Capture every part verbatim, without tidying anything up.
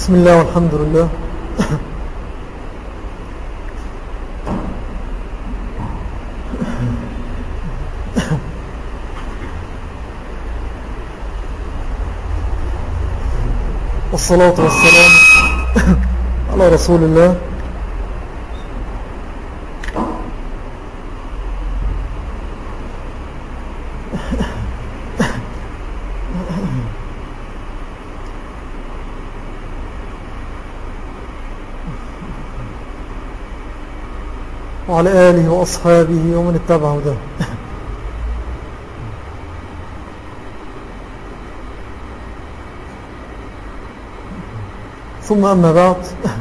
بسم الله والحمد لله. والصلاة والسلام على رسول الله وعلى آله وأصحابه ومن اتبعه ده. ثم أما بعد،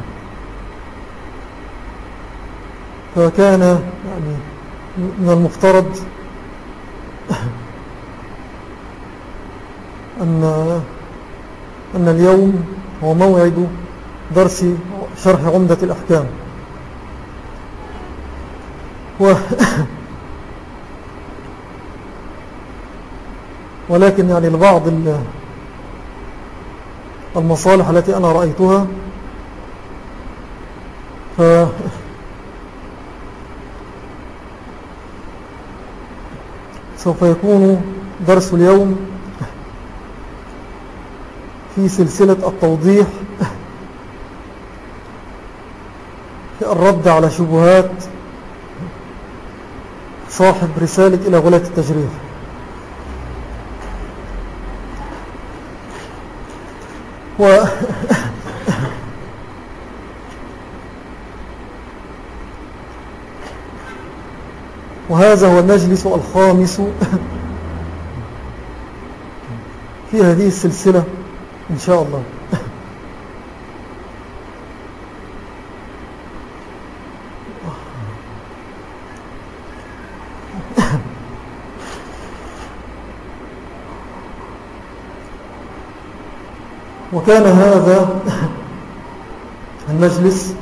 فكان يعني من المفترض أن أن اليوم هو موعد درس شرح عمدة الأحكام، و ولكن يعني لبعض المصالح التي أنا رأيتها ف سوف يكون درس اليوم في سلسلة التوضيح في الرد على شبهات صاحب رسالة إلى غلاة التجريح. و وهذا هو المجلس الخامس في هذه السلسلة إن شاء الله. وكان هذا المجلس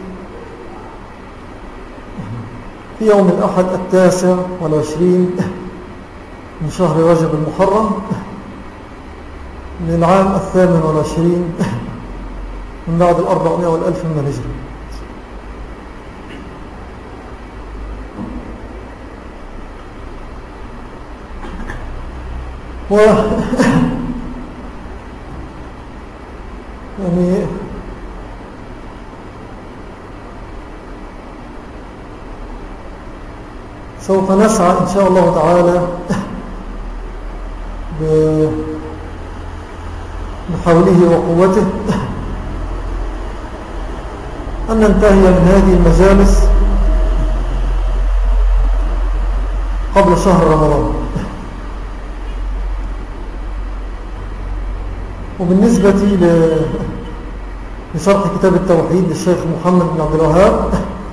في يوم الأحد التاسع والعشرين من شهر رجب المحرم للعام الثامن والعشرين من بعد الأربعمائة والألف من الهجرة. و يعني سوف نسعى إن شاء الله تعالى بحوله وقوته أن ننتهي من هذه المجالس قبل شهر رمضان. وبالنسبة لشرح كتاب التوحيد للشيخ محمد بن عبد الوهاب،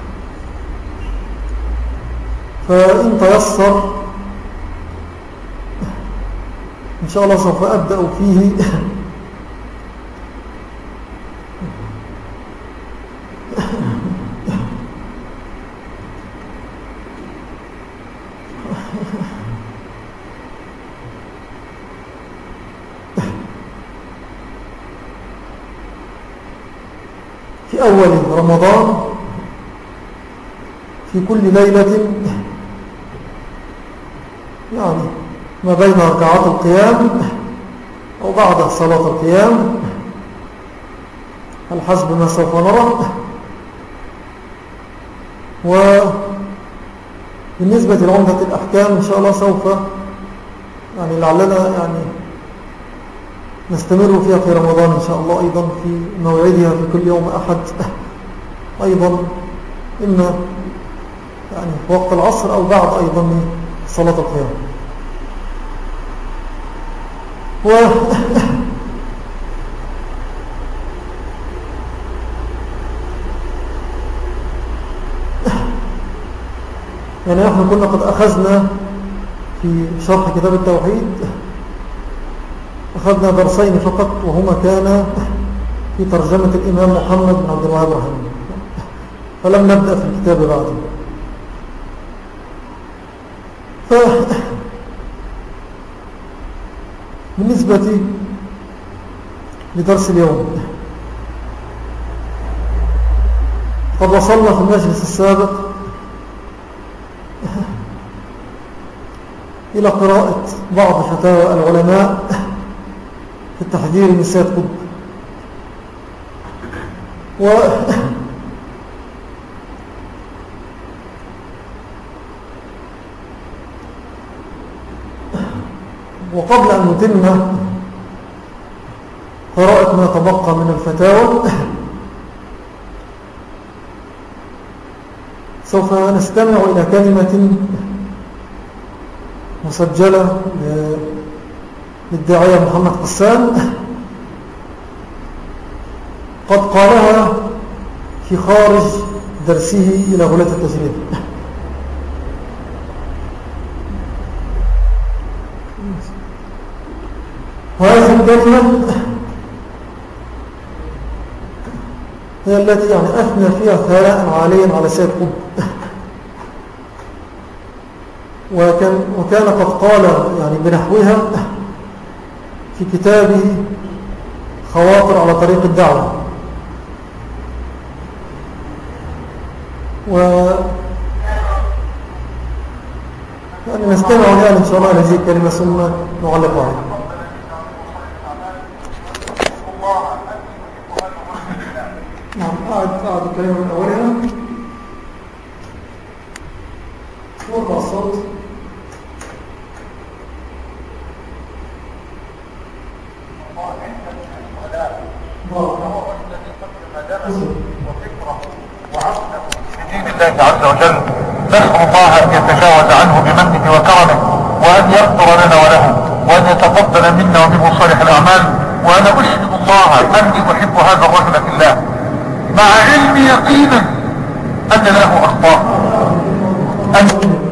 فإن تيسر إن شاء الله سوف أبدأ فيه في أول رمضان في كل ليلة، يعني ما بين ركعات القيام أو بعد صلاة القيام على حسب ما سوف نرى. وبالنسبة لعمدة الأحكام إن شاء الله سوف يعني لعلنا يعني نستمر فيها في رمضان إن شاء الله، أيضا في موعدها في كل يوم أحد، أيضا إما يعني في وقت العصر أو بعد أيضا من صلاة القيام. و يعني نحن كنا قد أخذنا في شرح كتاب التوحيد أخذنا درسين فقط، وهما كان في ترجمة الإمام محمد بن عبد الوهاب رحمه الله، فلم نبدأ في الكتاب بعده. ف بالنسبة لدرس اليوم، قد وصلنا في المجلس السابق إلى قراءة بعض فتاوى العلماء في التحذير من سيد قطب. و وقبل أن نتم قراءة ما تبقى من الفتاوى سوف نستمع إلى كلمة مسجلة للداعية محمد قسام قد قالها في خارج درسه إلى غلاة التجريد. وهذه الكلمة هي التي يعني أثنى فيها ثناء عاليا على سيد قطب، وكان, وكان قد قال يعني بنحوها في كتابه خواطر على طريق الدعوة. و يعني نستمع الآن إن شاء الله هذه الكلمة ثم نعلق عليها. نعم، أعد أعد الكلمة من أولها وارفع الصوت. بدين الله عز وجل نسأل الله أن يتجاوز عنه بمنه وكرمه، وأن يغفر لنا وله، وأن يتقبل منا ومنه صالح الأعمال. وأنا أشهد الله أني أحب هذا الرجل في الله، مع علمي يقينا أن له أخطاء. أن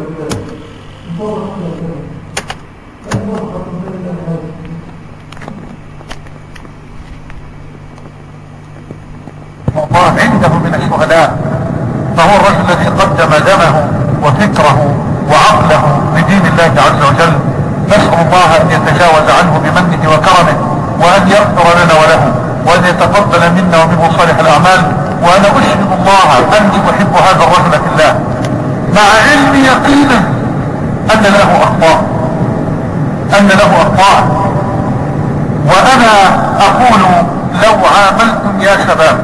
الله عنده من الشهداء، فهو الرجل الذي قدم دمه وفكره وعقله لدين الله عز وجل. نسأل الله أن يتجاوز عنه بمنه وكرمه، وأن يغفر لنا وله، وأن يتقبل منا ومنه صالح الأعمال. وأنا أشهد الله أني أحب هذا الرجل في الله، مع علمي يقينا أن له أخطاء أن له أخطاء وأنا أقول لو عاملتم يا شباب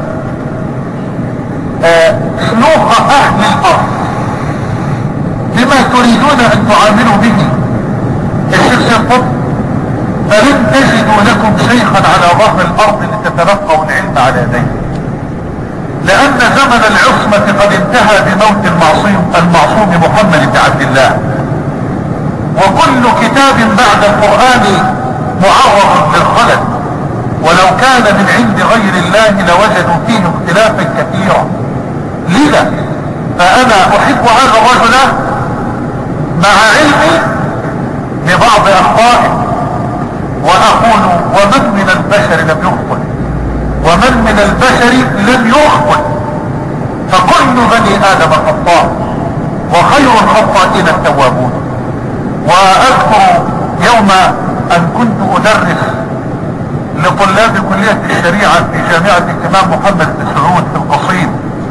شيوخ أهل الأرض بما تريدون أن تعاملوا به الشيخ سيد قطب، فلن تجدوا لكم شيخا على ظهر الأرض لتتلقوا العلم على يديه، لأن زمن العصمة قد انتهى بموت المعصوم المعصوم محمد بن عبد الله. وكل كتاب بعد القرآن معرض للخلل، ولو كان من عند غير الله لوجدوا فيه اختلافا كثيرا. لذا فأنا أحب هذا الرجل مع علمي ببعض أخطائه، وأقول ومن من البشر لم يخطئ، ومن من البشر لم يخطئ، فكل بني آدم خطاء، وخير الخطائين التوابون. وأذكر يوم أن كنت أدرس لطلاب كلية الشريعة في جامعة الإمام محمد بن سعود في القصيم،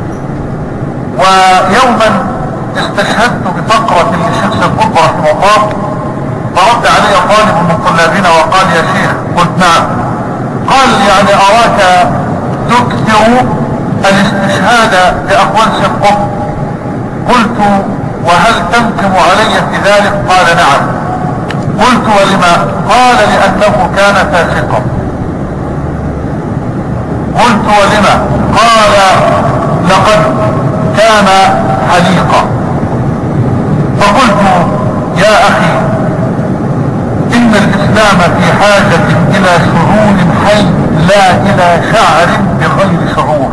ويوما استشهدت بفقرة للشيخ سيد قطب رحمه الله، فرد علي طالب من طلابنا وقال يا شيخ، قلت نعم. قال يعني أراك تكثر الاستشهاد بأقوال سيد قطب. قلت وهل تنقم علي في ذلك؟ قال نعم. قلت ولما؟ قال لأنه كان فاسقا. قلت ولما؟ قال لقد كان حليقا. فقلت يا أخي إن الإسلام في حاجة إلى سرور حي لا إلى شعر بغير شعور،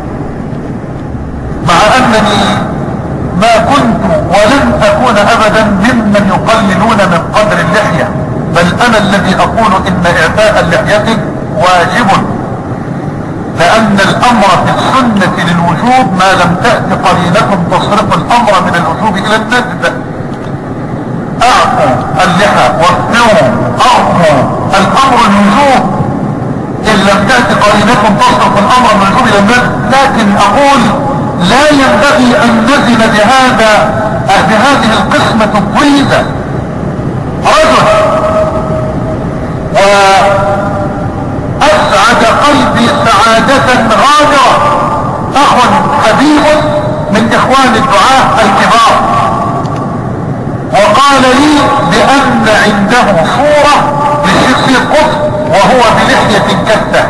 مع أنني ما كنت ولن أكون أبدا ممن يقللون من قدر اللحية، بل أنا الذي أقول إن إعفاء اللحية واجب، لأن الأمر في السنة للوجوب ما لم تأت قرينة تصرف الأمر من الوجوب إلى الندب. أعفوا اللحى واثنوا أرفوا الأمر الوجوب إن لم تأت قرينة تصرف الأمر من الوجوب إلى الندب. لكن أقول لا ينبغي أن نزل بهذا بهذه القسمة الضيزة. رجل وأسعد قلبي سعادة غامرة، أخ حبيب من إخوان الدعاة الكبار، وقال لي بأن عنده صورة للشيخ قطب وهو بلحية كثة،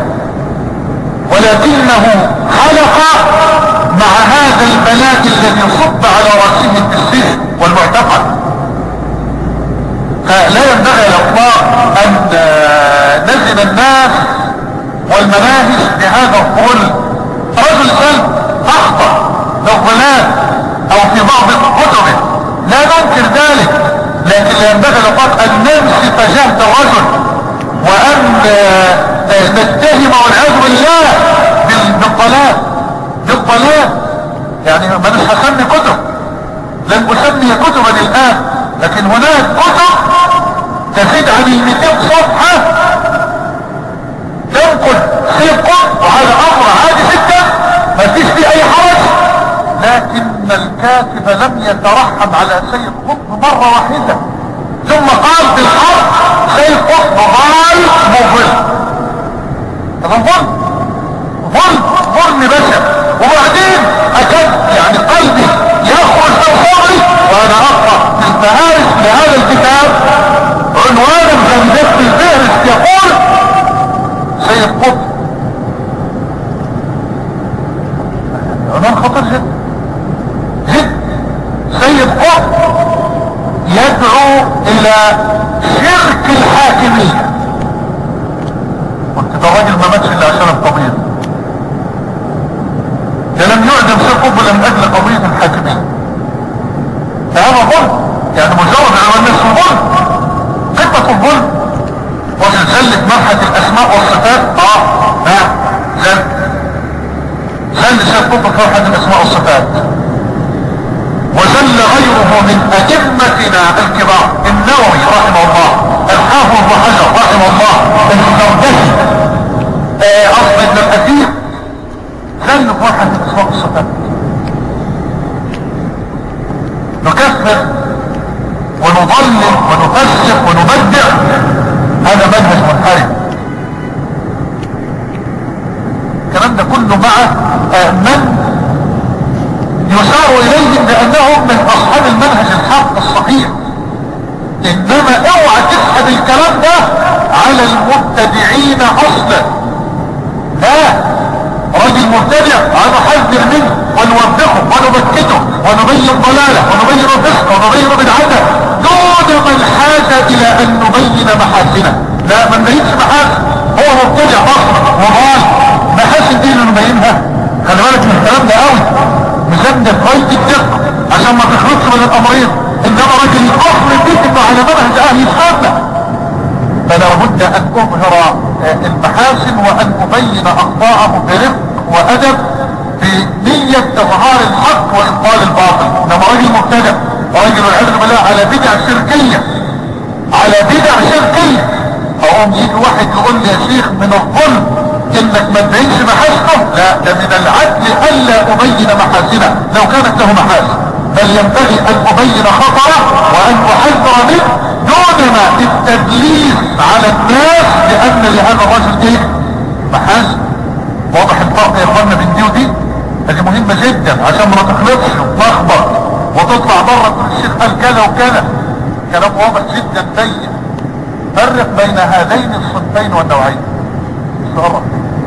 ولكنه حلق مع هذا البلاء الذي صب على رأسه في السجن والمعتقل. فلا ينبغي الأطلاق أن نزل الناس والمناهج بهذا الظلم. رجل سلم أخطأ بالظلال أو في بعض كتبه، لا ننكر ذلك، لكن لا ينبغي الأطلاق أن ننسف جهد الرجل وأن نتهم والعياذ بالله بالضلال بالضلال. يعني ما مش هسمي كتب، لن أسمي كتبا الآن، لكن هناك كتب تزيد عن المئتين صفحة تنقل سيقل، وهذا أمر عادي جدا ما فيش فيه أي حرج، لكن الكاتب لم يترحم على سيد قطب مرة واحدة، ثم قال بالحرف سيد قطب ضال مضل. هذا ظلم ظلم ظلم بشر. وبعدين أكد يعني قلبي يخرج من صدري وأنا أقرأ في الفهارس لهذا الكتاب عنوانا جنبت الفهرس يقول سيد قطب، عنوان خطر جدا جدا. سيد قطب يدعو إلى شرك الحاكمية. قلت ده راجل ما ماتش إلا عشان القضية، ده لم يعدم سيد قطب من أجل قضية الحاكمية. فهذا ظلم، يعني مجرد عنوان الناس ظلم، قمة الظلم. وسلسلة مرحلة الأسماء والصفات اه ها زل زل سيد قطب في مرحلة الأسماء والصفات، وزل غيره من أئمتنا الكبار، النووي رحمه الله، الحافظ ابن حجر رحمه الله، الزردشي، أصل ابن الأثير، زل في مرحلة الأسماء والصفات. نكفر ونضلل ونفسق ونبدع، هذا منهج منحرف. الكلام ده كله مع من يشار اليهم بانهم من اصحاب المنهج الحق الصحيح، انما اوعى تسحب الكلام ده على المبتدعين اصلا. لا، رجل مبتدع انا حذر منه ونوبخه ونبكته ونبين ضلاله ونبين فسقه ونبين بدعته دون من حاجه الى ان نبين محاسنه. لا، ما نبينش محاسن، هو مبتدع اصلا وضال، محاسن دي اللي نبينها. خلي بالك من الكلام ده قوي، مزمد غاية الدقة عشان ما تخلصش من الامرين. انما راجل الاصل فيك انه على منهج اهل السنة، فلا بد ان اظهر المحاسن وان ابين اخطاءه برفق وادب بنية اظهار الحق وابطال الباطل. انما راجل مبتدع راجل والعياذ بالله على بدع شركية على بدع شركية، اقوم يجي واحد يقول لي يا شيخ من الظلم انك ما تبينش محاسنه. لا، ده من العدل الا ابين محاسنه لو كانت له محاسن، بل ينبغي ان ابين خطأه وان احذر منه دون ما التدليس على الناس لان لهذا الرجل ايه محاسن. واضح الفرق يا اخوانا بين دي ودي؟ هذه مهمة جدا عشان ما تخلطش وتلخبط وتطلع بره كل الشيخ قال كذا وكذا. كلام واضح جدا بين. فرق بين هذين الصنفين والنوعين. صرف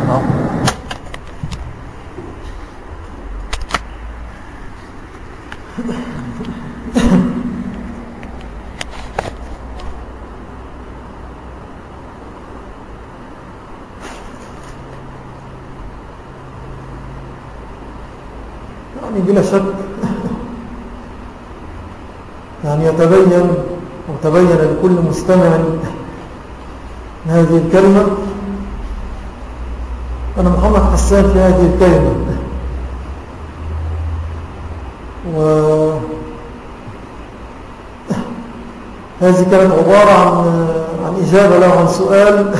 يعني بلا شك يعني يتبين وتبين لكل مستمع هذه الكلمة أنا محمد حسان في هذه الكلمة، وهذه كانت عبارة عن عن إجابة له عن سؤال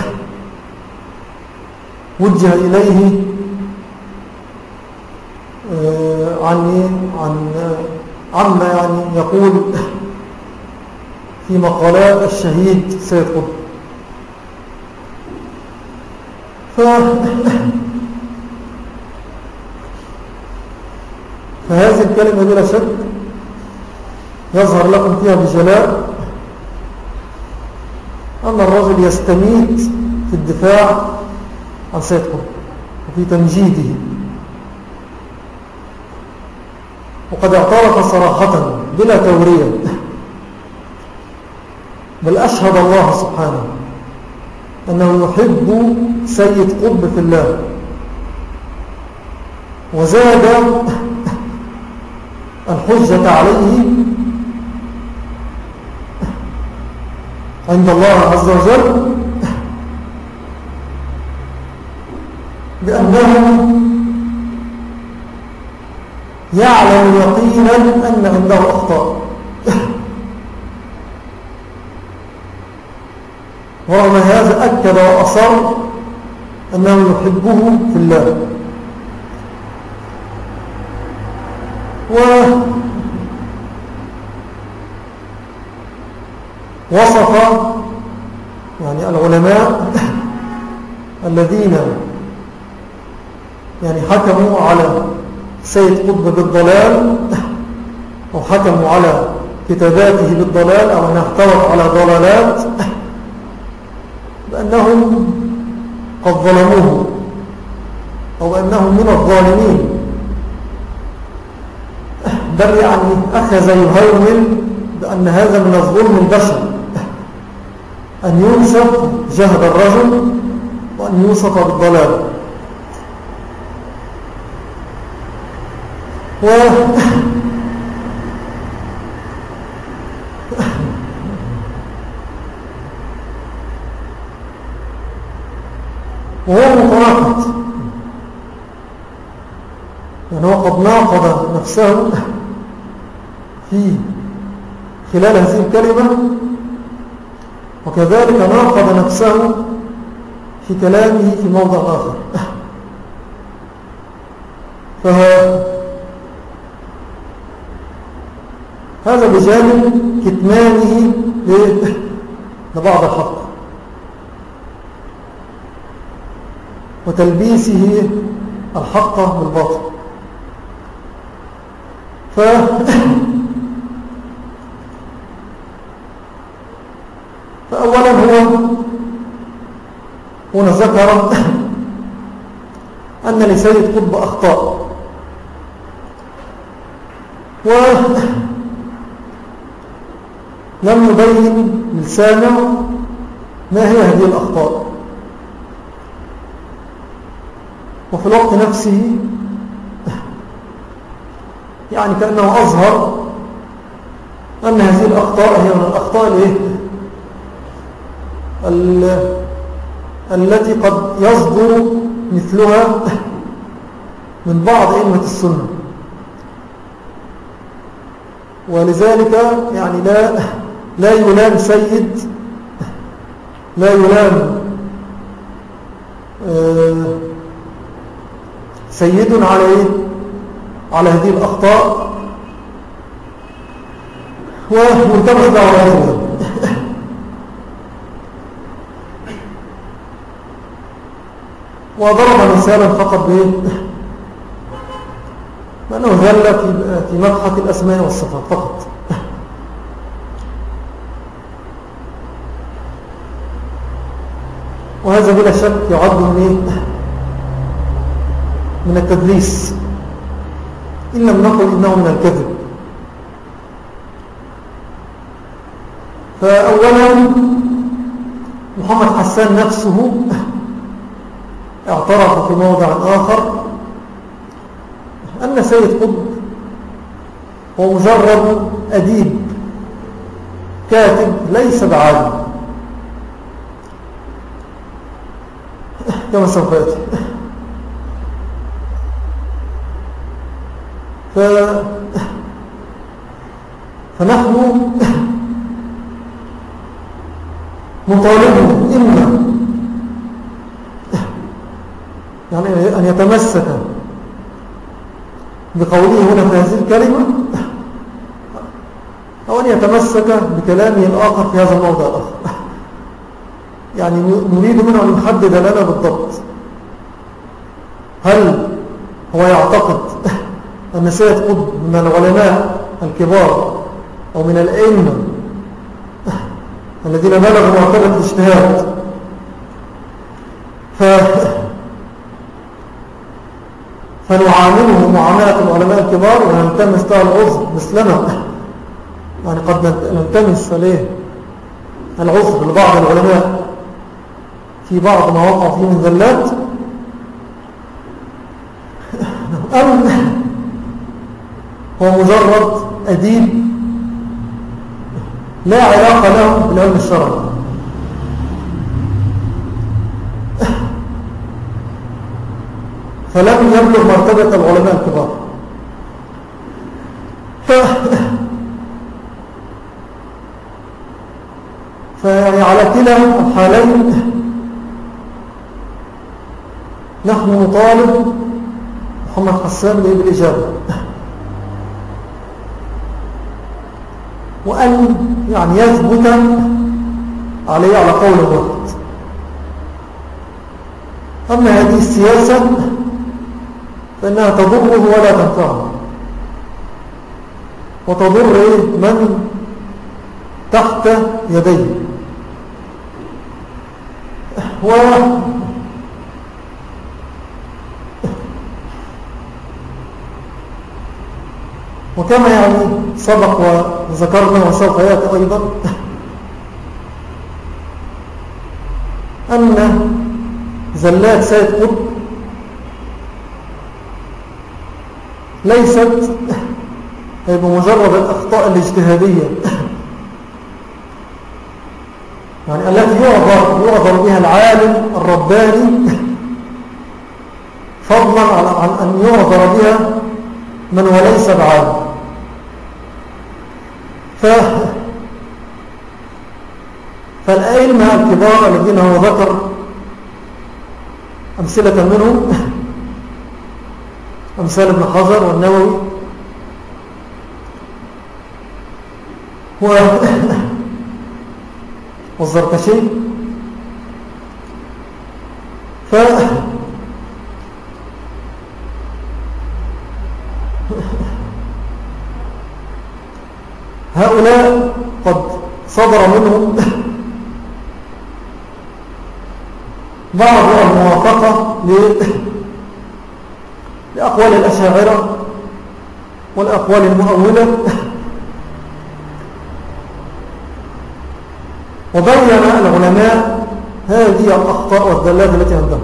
وجه إليه يعني عما يعني يقول في مقالات الشهيد سيد قطب. ف... فهذه الكلمة بلا شك يظهر لكم فيها بجلاء أن الرجل يستميت في الدفاع عن سيد قطب وفي تمجيده، وقد اعترف صراحة بلا تورية، بل أشهد الله سبحانه أنه يحب سيد قطب في الله، وزاد الحجة عليه عند الله عز وجل بأنه يعلم يقينا أن عنده أخطاء، ورغم هذا أكد وأصر أنه يحبه في الله. ووصف يعني العلماء الذين يعني حكموا على سيد قطب بالضلال، أو حكموا على كتاباته بالضلال، أو أنها احتوت على ضلالات، بأنهم قد ظلموه، أو أنهم من الظالمين، بل يعني أخذ يهون بأن هذا من الظلم البشر أن ينسب جهد الرجل وأن يوصف بالضلال. و وهو متناقض، يعني هو قد ناقض نفسه في خلال هذه الكلمة، وكذلك ناقض نفسه في كلامه في موضع آخر. فهذا بجانب كتمانه لبعض الحق وتلبيسه الحق بالباطل. ف فأولا هو هنا ذكر أن لسيد قطب أخطاء، ولم يبين للسامع ما هي هذه الأخطاء، وفي الوقت نفسه يعني كأنه أظهر أن هذه الأخطاء هي من الأخطاء الإيه؟ التي قد يصدر مثلها من بعض أئمة السنة، ولذلك يعني لا لا يلام سيد لا يلام سيد على على هذه الأخطاء ومنتبه على وضرب مثالا فقط به بأنه ذل في مبحث الأسماء والصفات فقط. وهذا بلا شك يعد من من التدليس، إن لم نقل إنه من الكذب. فأولا محمد حسان نفسه اعترف في موضع آخر أن سيد قطب هو مجرد أديب كاتب ليس بعالم، كما سوف يأتي. ف... فنحن نطالبه إما يعني أن يتمسك بقوله هنا في هذه الكلمة أو أن يتمسك بكلامه الآخر في هذا الموضع الآخر. يعني نريد منه أن يحدد لنا بالضبط، هل هو يعتقد أن سيد قطب من العلماء الكبار أو من الأئمة الذين بلغوا مرتبة الاجتهاد ف... فنعامله معاملة العلماء الكبار ونلتمس له العذر مثلنا؟ يعني قد نلتمس عليه العذر لبعض العلماء في بعض ما وقع فيه من ذلات، أم هو مجرد أديب لا علاقة له بالعلم الشرعي؟ فلم يبلغ مرتبة العلماء الكبار. ف... فيعني على كلا الحالين نحن نطالب محمد حسان بالإجابة، وأن يعني يثبت عليه على قول واحد. أما هذه السياسة فإنها تضره ولا تنفعه، وتضر من تحت يديه. و وكما يعني سبق وذكرنا وسوف يأتي أيضا أن زلات سيد قطب ليست بمجرد الأخطاء الاجتهادية يعني التي يعذر يعذر بها العالم الرباني فضلا عن أن يعذر بها من وليس بعالم. ف... فالأئمة الكبار الذين هو ذكر أمثلة منهم أمثال ابن حجر والنووي و... والزركشي، ف هؤلاء قد صدر منهم بعض الموافقة لأقوال الأشاعرة والأقوال المؤولة، وبين العلماء هذه الأخطاء والذلات التي عندهم.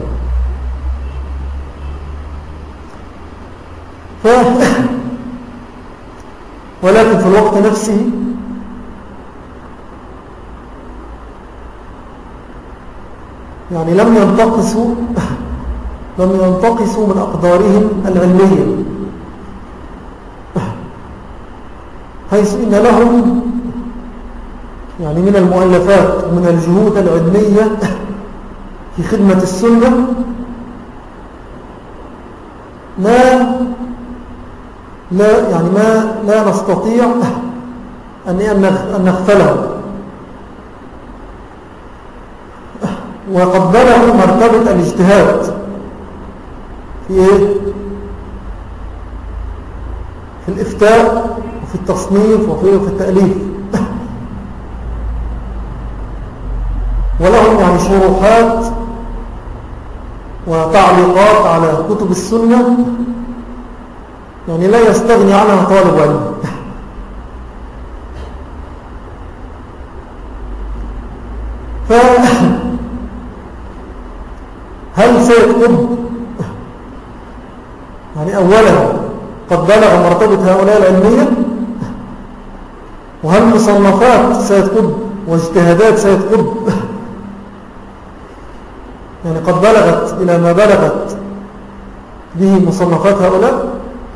ف... ولكن في الوقت نفسه يعني لم ينتقصوا لم ينتقصوا من أقدارهم العلمية، حيث إن لهم يعني من المؤلفات ومن الجهود العلمية في خدمة السنة ما لا يعني ما لا نستطيع أن أن نغفله، وقد بلغوا مرتبة الاجتهاد في إيه؟ في الإفتاء وفي التصنيف وفي في التأليف، ولهم يعني شروحات وتعليقات على كتب السنة يعني لا يستغني عنها طالب علم. فهل سيد قطب يعني أولا قد بلغ مرتبة هؤلاء العلمية؟ وهل مصنفات سيد قطب واجتهادات سيد قطب يعني قد بلغت إلى ما بلغت به مصنفات هؤلاء؟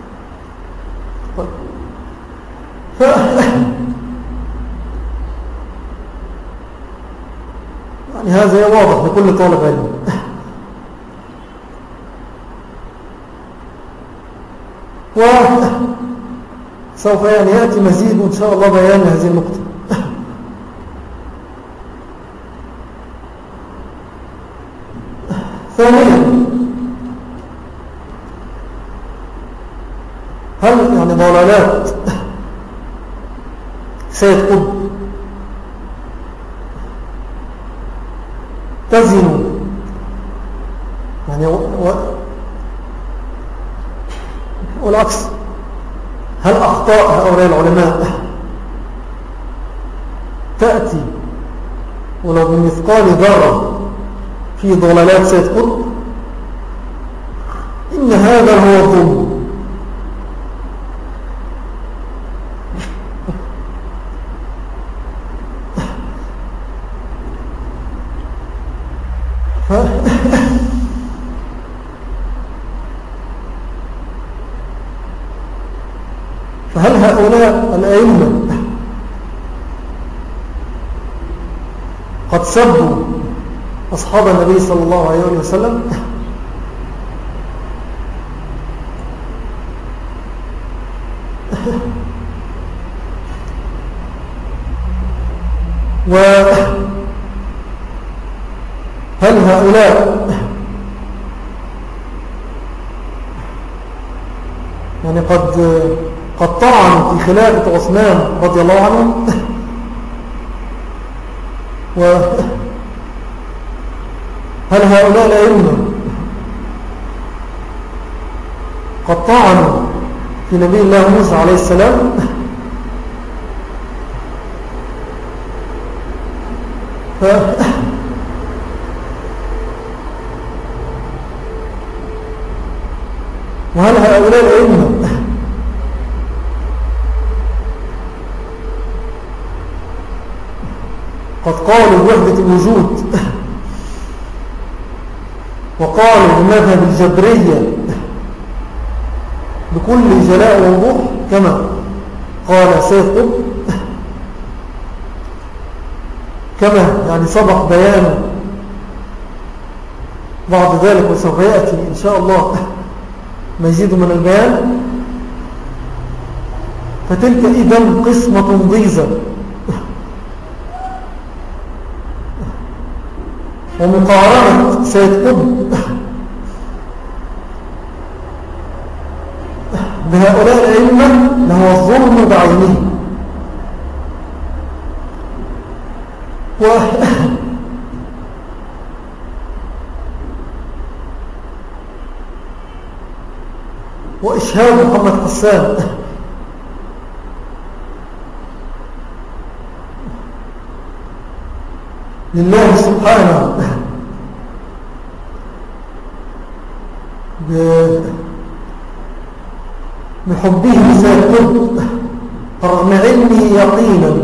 ف... يعني هذا واضح لكل طالب علم. سوف يعني يأتي مزيد إن شاء الله بيان هذه النقطة. ثانيا، هل يعني ضلالات سيد قطب تزن يعني و... والعكس، هل أخطاء هؤلاء العلماء تأتي ولو بمثقال ذرة في ضلالات سيد قطب؟ إن هذا هو الظلم. فهل هؤلاء الأئمة قد سبوا أصحاب النبي صلى الله عليه وسلم؟ وهل هؤلاء يعني قد قد طعنوا في خلافة عثمان رضي الله عنه؟ وهل هؤلاء الأئمة قد طعنوا في نبي الله موسى عليه السلام؟ ف... وهل هؤلاء الأئمة قد قالوا بوحدة الوجود وقالوا بمذهب الجبرية بكل جلاء ووضوح كما قال سيد قطب، كما يعني سبق بيان بعض ذلك وسوف يأتي إن شاء الله مزيد من البيان؟ فتلك إذن قسمة ضيزة ومقارنة سيد قطب بهؤلاء الأئمة لهو الظلم بعينه. و... وإشهاد محمد حسان لله سبحانه بحبه سيد قطب رغم علمه يقينا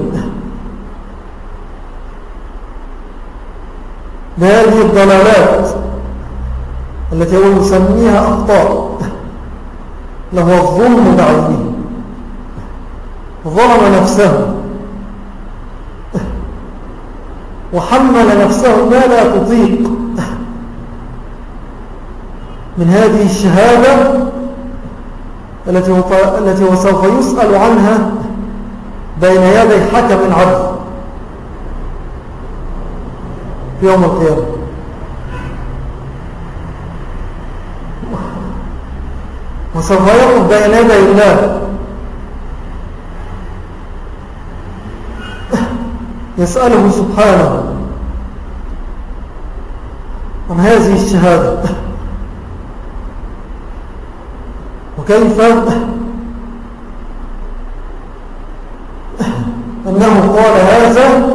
بهذه الضلالات التي هو يسميها أخطاء له الظلم بعينه، ظلم نفسه وحمل نفسه ما لا تطيق من هذه الشهادة التي هو, التي هو سوف يسأل عنها بين يدي حكم عدل في يوم القيامة. وسوف يقف بين يدي الله يسأله سبحانه عن هذه الشهادة، وكيف أنه قال هذا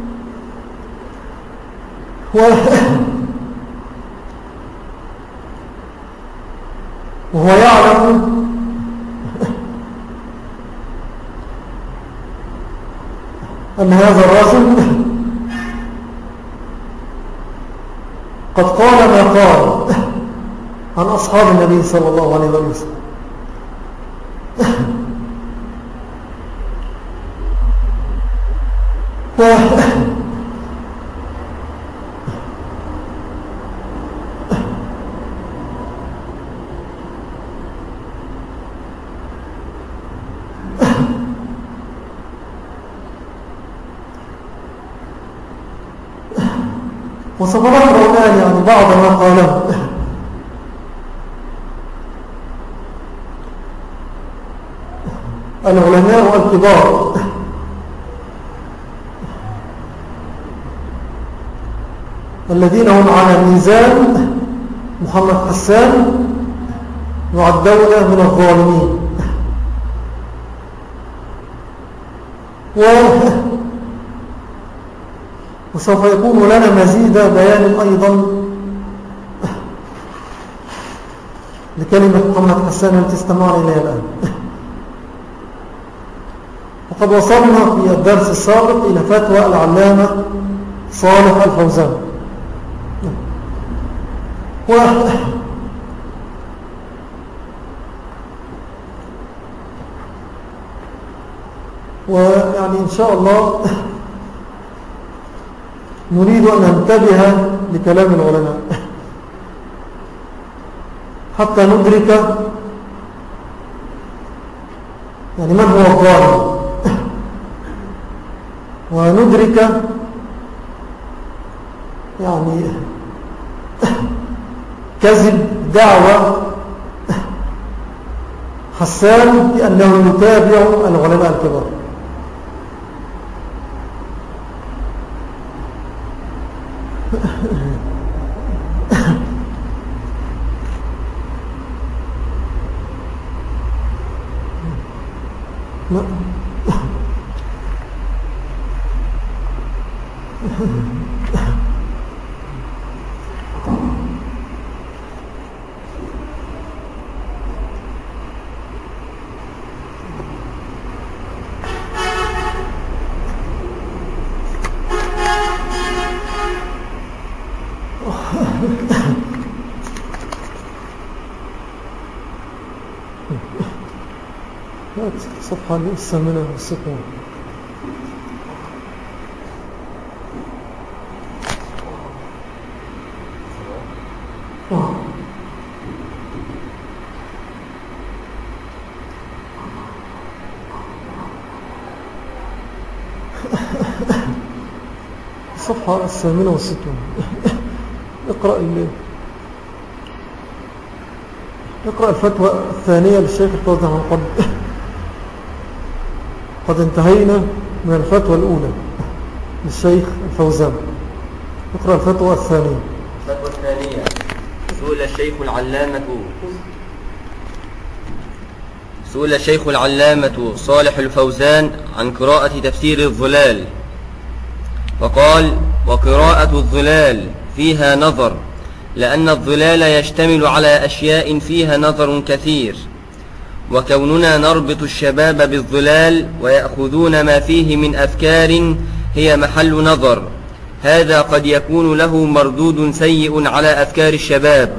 وهو يعلم أن هذا الرجل قد قال ما قال عن أصحاب النبي صلى الله عليه وسلم. وسوف نقرأ الآن يعني بعض ما قاله العلماء الكبار الذين هم على ميزان محمد حسان يعدون من الظالمين. و... وسوف يكون لنا مزيد بيان أيضا لكلمة محمد حسان التي استمعنا إليها الآن. وقد وصلنا في الدرس السابق إلى فتوى العلامة صالح الفوزان. و... ويعني إن شاء الله نريد أن ننتبه لكلام العلماء حتى ندرك يعني من هو الظالم، وندرك يعني كذب دعوة حسان بأنه يتابع العلماء الكبار. صفحة الثامنة والستون. الصفحة الثامنة والستون. اقرأ الليل. اقرأ الفتوى الثانية للشيخ الفوزان. قد قد انتهينا من الفتوى الأولى للشيخ الفوزان. اقرأ الفتوى الثانية. الفتوى الثانية: سئل الشيخ العلامة سئل الشيخ العلامة صالح الفوزان عن قراءة تفسير الظلال، فقال: وقراءة الظلال فيها نظر، لأن الظلال يشتمل على أشياء فيها نظر كثير، وكوننا نربط الشباب بالظلال ويأخذون ما فيه من أفكار هي محل نظر، هذا قد يكون له مردود سيء على أفكار الشباب.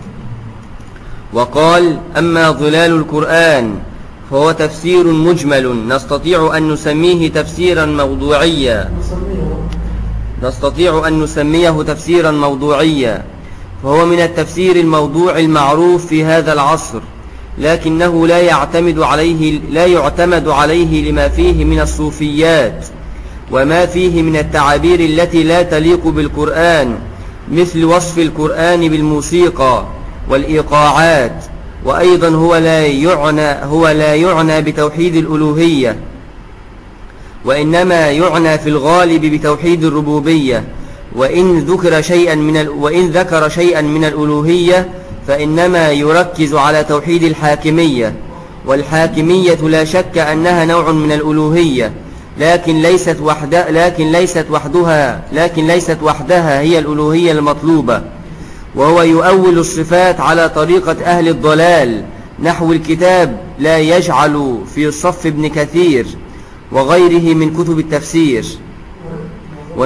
وقال: أما ظلال القرآن فهو تفسير مجمل نستطيع أن نسميه تفسيرا موضوعيا نستطيع أن نسميه تفسيرا موضوعيا فهو من التفسير الموضوع المعروف في هذا العصر، لكنه لا يعتمد عليه لا يعتمد عليه لما فيه من الصوفيات وما فيه من التعابير التي لا تليق بالقرآن، مثل وصف القرآن بالموسيقى والإيقاعات. وأيضا هو لا يعنى هو لا يعنى بتوحيد الألوهية، وإنما يعنى في الغالب بتوحيد الربوبية، وإن ذكر شيئا من ال... وإن ذكر شيئا من الألوهية فإنما يركز على توحيد الحاكمية، والحاكمية لا شك أنها نوع من الألوهية، لكن ليست وحدها لكن ليست وحدها لكن ليست وحدها هي الألوهية المطلوبة. وهو يؤول الصفات على طريقة أهل الضلال، نحو الكتاب لا يجعل في صف ابن كثير وغيره من كتب التفسير. و...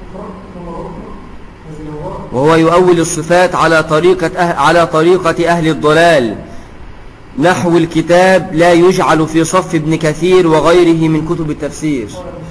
وهو يؤول الصفات على طريقة أه... على طريقة أهل الضلال، نحو الكتاب لا يجعل في صف ابن كثير وغيره من كتب التفسير.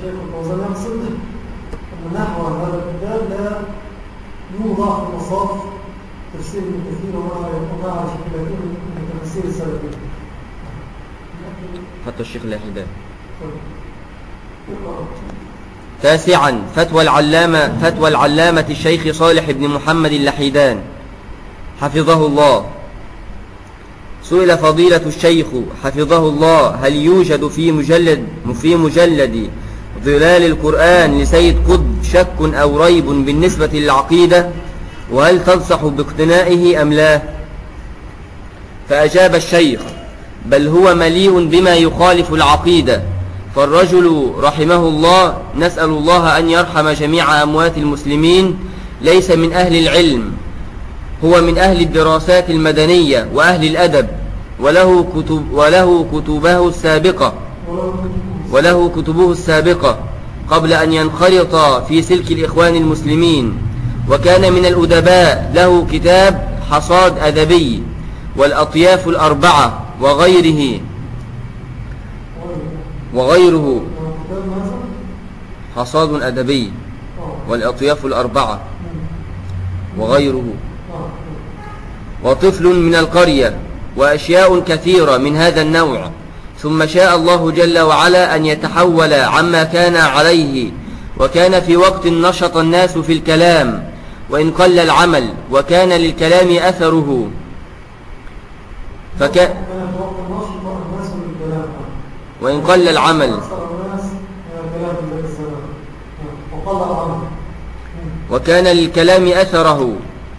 نحو هذا الكتاب لا يوضع في مصاف تفسير ابن كثير وما على شكلته من تفسير السلفي. فتوى الشيخ الحداد. تاسعا فتوى العلامة, فتوى العلامة الشيخ صالح بن محمد اللحيدان حفظه الله. سئل فضيلة الشيخ حفظه الله هل يوجد في مجلد, في مجلد ظلال القرآن لسيد قطب شك أو ريب بالنسبة للعقيدة، وهل تنصح باقتنائه أم لا؟ فأجاب الشيخ بل هو مليء بما يخالف العقيدة، فالرجل رحمه الله نسأل الله أن يرحم جميع أموات المسلمين ليس من أهل العلم، هو من أهل الدراسات المدنية وأهل الأدب، وله كتب وله كتبه السابقة وله كتبه السابقة قبل أن ينخرط في سلك الإخوان المسلمين، وكان من الأدباء له كتاب حصاد أدبي والأطياف الأربعة وغيره وغيره حصاد أدبي والأطياف الأربعة وغيره وطفل من القرية وأشياء كثيرة من هذا النوع. ثم شاء الله جل وعلا أن يتحول عما كان عليه، وكان في وقت نشط الناس في الكلام وإن قل العمل، وكان للكلام أثره فك... وإن قل العمل وكان للكلام أثره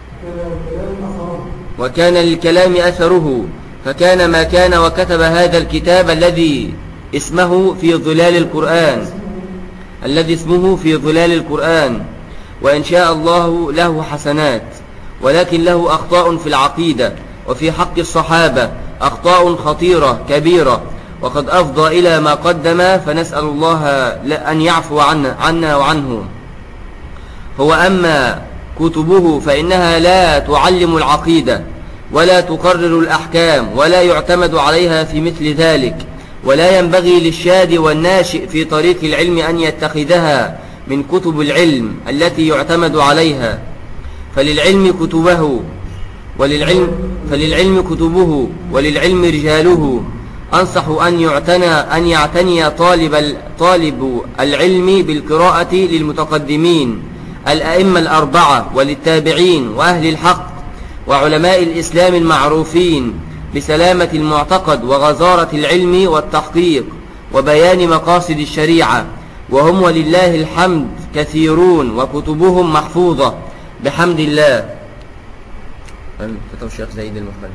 وكان للكلام أثره فكان ما كان وكتب هذا الكتاب الذي اسمه في ظلال القرآن الذي اسمه في ظلال القرآن وإن شاء الله له حسنات، ولكن له أخطاء في العقيدة وفي حق الصحابة أخطاء خطيرة كبيرة وقد أفضى إلى ما قدم، فنسأل الله أن يعفو عنا, عنا وعنه. هو أما كتبه فإنها لا تعلم العقيدة ولا تقرر الأحكام ولا يعتمد عليها في مثل ذلك، ولا ينبغي للشاد والناشئ في طريق العلم أن يتخذها من كتب العلم التي يعتمد عليها، فللعلم كتبه وللعلم فللعلم كتبه وللعلم رجاله. أنصح أن يعتنى أن يعتني طالب طالب العلم بالقراءة للمتقدمين الأئمة الأربعة وللتابعين وأهل الحق وعلماء الإسلام المعروفين بسلامة المعتقد وغزارة العلم والتحقيق وبيان مقاصد الشريعة، وهم ولله الحمد كثيرون وكتبهم محفوظة بحمد الله. فتوى الشيخ زيد المخلف.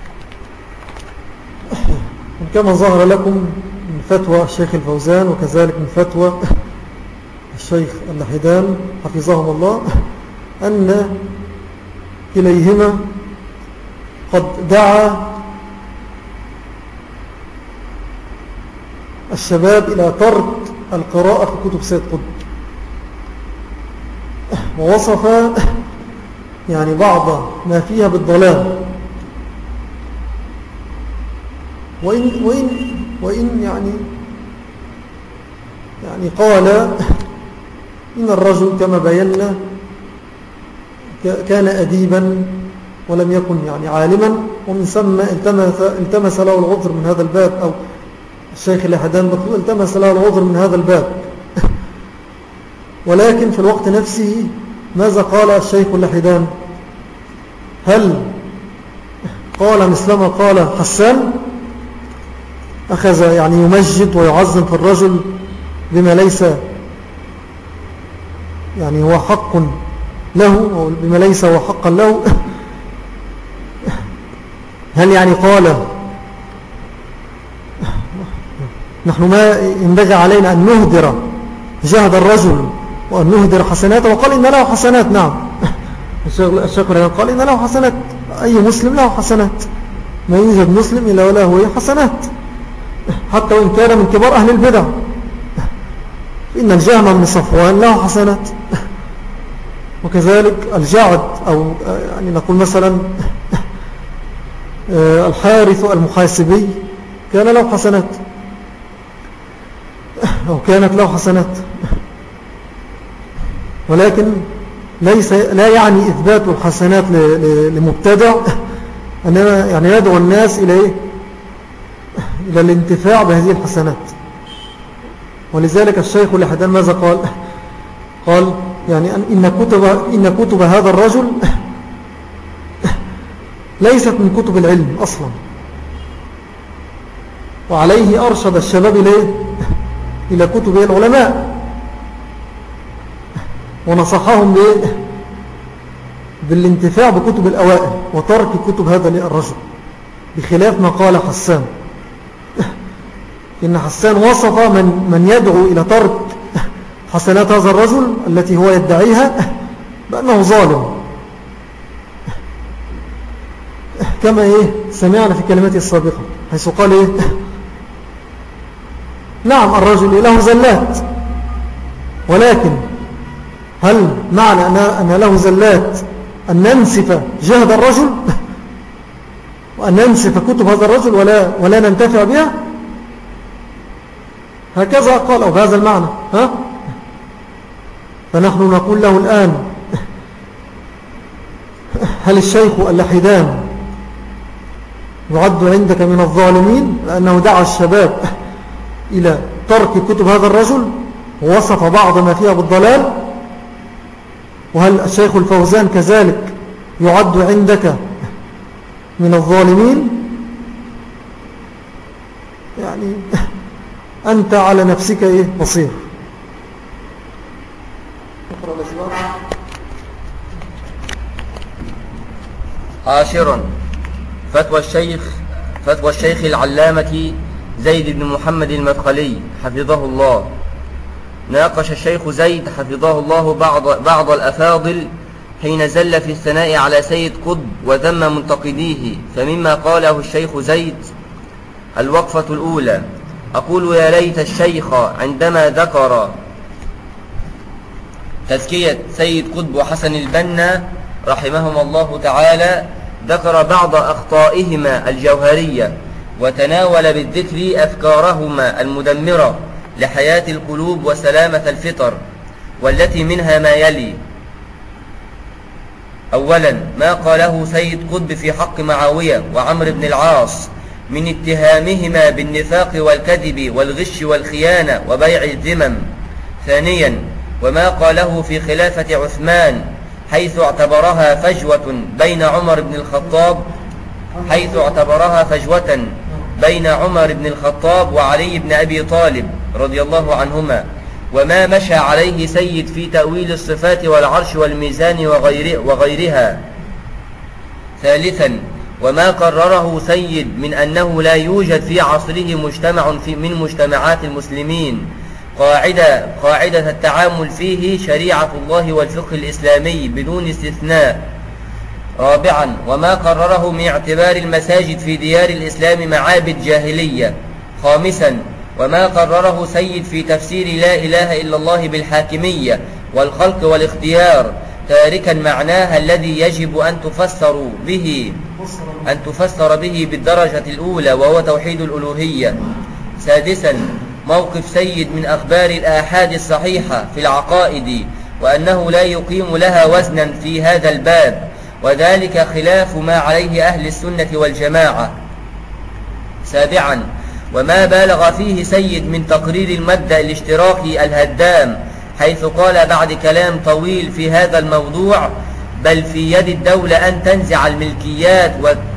كما ظهر لكم من فتوى الشيخ الفوزان وكذلك من فتوى الشيخ اللحيدان حفظهم الله أن كليهما قد دعا الشباب إلى ترك القراءة في كتب سيد قطب، ووصف يعني بعض ما فيها بالضلال، وإن, وإن, وإن يعني يعني قال إن الرجل كما بينا كان أديبا ولم يكن يعني عالما، ومن ثم التمس, التمس له العذر من هذا الباب، أو الشيخ اللحيدان بطل التمس له العذر من هذا الباب. ولكن في الوقت نفسه ماذا قال الشيخ اللحيدان؟ هل قال مثلما قال حسان؟ أخذ يعني يمجد ويعظم في الرجل بما ليس يعني هو حق له، أو بما ليس هو حقا له. هل يعني قال نحن ما ينبغي علينا أن نهدر جهد الرجل وأن نهدر حسناته؟ وقال إن له حسنات. نعم، الشيخ قال إن له حسنات، أي مسلم له حسنات، ما يوجد مسلم إلا وله حسنات، حتى وإن كان من كبار أهل البدع. إن الجهم من صفوان له حسنات، وكذلك الجعد، أو يعني نقول مثلا الحارث المحاسبي كان له حسنات أو كانت له حسنات، ولكن ليس لا يعني إثبات الحسنات لمبتدع، أننا يعني يدعو الناس إلى إيه؟ إلى الانتفاع بهذه الحسنات. ولذلك الشيخ اللحيدان ماذا قال؟ قال يعني إن كتب, إن كتب هذا الرجل ليست من كتب العلم أصلا، وعليه أرشد الشباب إليه إلى كتب العلماء، ونصحهم بالانتفاع بكتب الأوائل وترك كتب هذا الرجل، بخلاف ما قال حسان. إن حسان وصف من, من يدعو إلى ترك حسنات هذا الرجل التي هو يدعيها بأنه ظالم، كما إيه سمعنا في كلماته السابقة حيث قال إيه نعم الرجل له زلات، ولكن هل معنى أن له زلات أن ننسف جهد الرجل وأن ننسف كتب هذا الرجل ولا, ولا ننتفع بها؟ هكذا قال أو بهذا المعنى. ها؟ فنحن نقول له الآن هل الشيخ اللحدان يعد عندك من الظالمين لأنه دعا الشباب إلى ترك كتب هذا الرجل ووصف بعض ما فيها بالضلال؟ وهل الشيخ الفوزان كذلك يعد عندك من الظالمين؟ يعني أنت على نفسك إيه بصير. عاشرا فتوى الشيخ فتوى الشيخ العلامة زيد بن محمد المدخلي حفظه الله. ناقش الشيخ زيد حفظه الله بعض, بعض الأفاضل حين زل في الثناء على سيد قطب وذم منتقديه. فمما قاله الشيخ زيد: الوقفة الأولى: أقول يا ليت الشيخ عندما ذكر تزكية سيد قطب وحسن البنا رحمهما الله تعالى ذكر بعض أخطائهما الجوهرية وتناول بالذكر أفكارهما المدمرة لحياة القلوب وسلامة الفطر، والتي منها ما يلي: أولا ما قاله سيد قطب في حق معاوية وعمر بن العاص من اتهامهما بالنفاق والكذب والغش والخيانة وبيع الذمم. ثانيا وما قاله في خلافة عثمان حيث اعتبرها فجوة بين عمر بن الخطاب حيث اعتبرها فجوة بين عمر بن الخطاب وعلي بن أبي طالب رضي الله عنهما، وما مشى عليه سيد في تأويل الصفات والعرش والميزان وغير وغيرها. ثالثا وما قرره سيد من أنه لا يوجد في عصره مجتمع في من مجتمعات المسلمين قاعدة, قاعدة التعامل فيه شريعة الله والفقه الإسلامي بدون استثناء. رابعا وما قرره من اعتبار المساجد في ديار الإسلام معابد جاهلية. خامسا وما قرره سيد في تفسير لا إله إلا الله بالحاكمية والخلق والاختيار، تاركا معناها الذي يجب أن تفسر به أن تفسر به بالدرجة الأولى وهو توحيد الألوهية. سادسا موقف سيد من أخبار الآحاد الصحيحة في العقائد وأنه لا يقيم لها وزنا في هذا الباب، وذلك خلاف ما عليه أهل السنة والجماعة. سابعا وما بالغ فيه سيد من تقرير المبدأ الاشتراكي الهدام، حيث قال بعد كلام طويل في هذا الموضوع: بل في يد الدولة أن تنزع الملكيات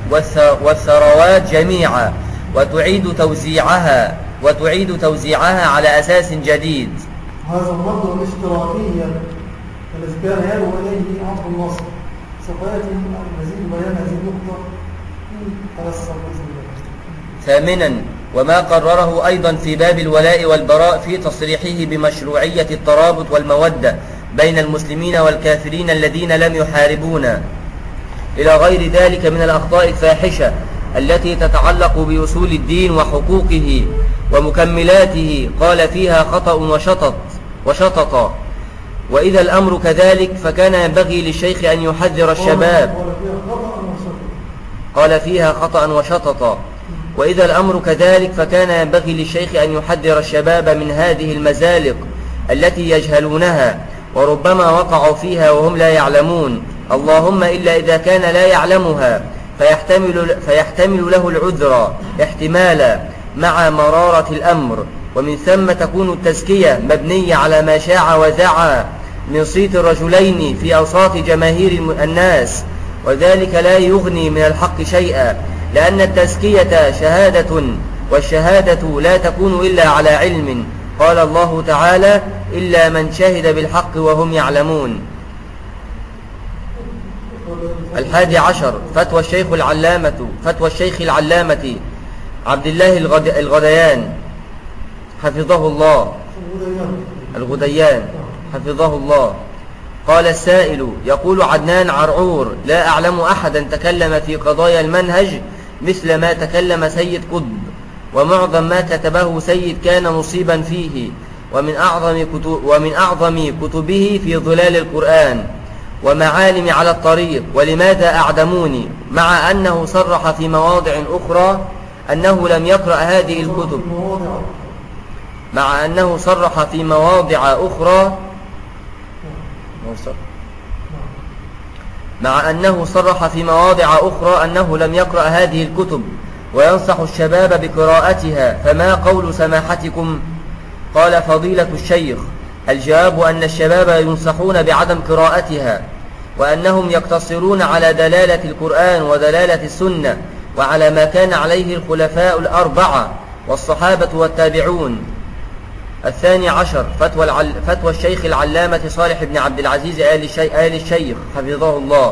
والثروات جميعا وتعيد توزيعها وتعيد توزيعها على أساس جديد. هذا المبدأ الاشتراكي الذي كان يدعو إليه عبد الناصر سوف يأتي مزيد بيان هذه النقطة على الصحيح. ثامنا وما قرره أيضا في باب الولاء والبراء في تصريحه بمشروعية الترابط والمودة بين المسلمين والكافرين الذين لم يحاربونا، إلى غير ذلك من الأخطاء الفاحشة التي تتعلق بأصول الدين وحقوقه ومكملاته. قال فيها خطأ وشطط وشطط وإذا الأمر كذلك فكان ينبغي للشيخ أن يحذر الشباب. قال فيها خطأ وشطط وإذا الأمر كذلك فكان ينبغي للشيخ أن يحذر الشباب من هذه المزالق التي يجهلونها وربما وقعوا فيها وهم لا يعلمون، اللهم إلا إذا كان لا يعلمها فيحتمل, فيحتمل له العذر احتمالا مع مرارة الأمر، ومن ثم تكون التزكية مبنية على ما شاع وزعى من صيت الرجلين في أوساط جماهير الناس، وذلك لا يغني من الحق شيئا، لأن التزكية شهادة، والشهادة لا تكون إلا على علم. قال الله تعالى: إلا من شهد بالحق وهم يعلمون. الحادي عشر فتوى الشيخ العلامة فتوى الشيخ العلامة عبد الله الغد... الغديان حفظه الله الغديان حفظه الله. قال السائل: يقول عدنان عرعور: لا أعلم أحدا تكلم في قضايا المنهج مثل ما تكلم سيد قطب، ومعظم ما كتبه سيد كان مصيبا فيه، ومن أعظم, كتب ومن أعظم كتبه في ظلال القرآن ومعالم على الطريق. ولماذا أعدموني؟ مع أنه صرح في مواضع أخرى أنه لم يقرأ هذه الكتب مع أنه صرح في مواضع أخرى مع أنه صرح في مواضع أخرى أنه لم يقرأ هذه الكتب وينصح الشباب بقراءتها، فما قول سماحتكم؟ قال فضيلة الشيخ: الجواب أن الشباب ينصحون بعدم قراءتها، وأنهم يقتصرون على دلالة القرآن ودلالة السنة، وعلى ما كان عليه الخلفاء الأربعة والصحابة والتابعون. الثاني عشر فتوى, العل... فتوى الشيخ العلامة صالح بن عبد العزيز آل الشيخ, آل الشيخ حفظه الله.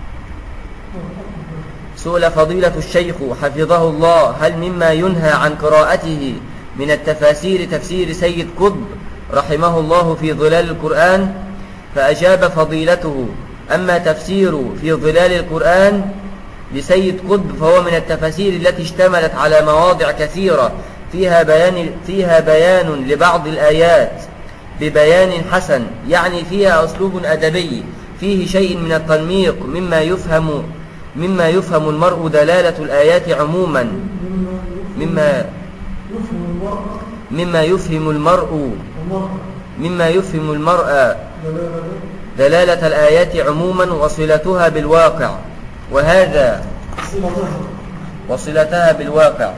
سئل فضيلة الشيخ حفظه الله: هل مما ينهى عن قراءته من التفاسير تفسير سيد قطب رحمه الله في ظلال القرآن؟ فأجاب فضيلته: أما تفسير في ظلال القرآن لسيد قطب فهو من التفاسير التي اشتملت على مواضع كثيرة فيها بيان, فيها بيان لبعض الآيات ببيان حسن، يعني فيها أسلوب أدبي فيه شيء من التنميق مما يفهم مما يفهم المرء دلالة الآيات عموما مما مما يفهم المرء مما يفهم المرء دلالة الآيات عموما وصلتها بالواقع، وهذا وصلتها بالواقع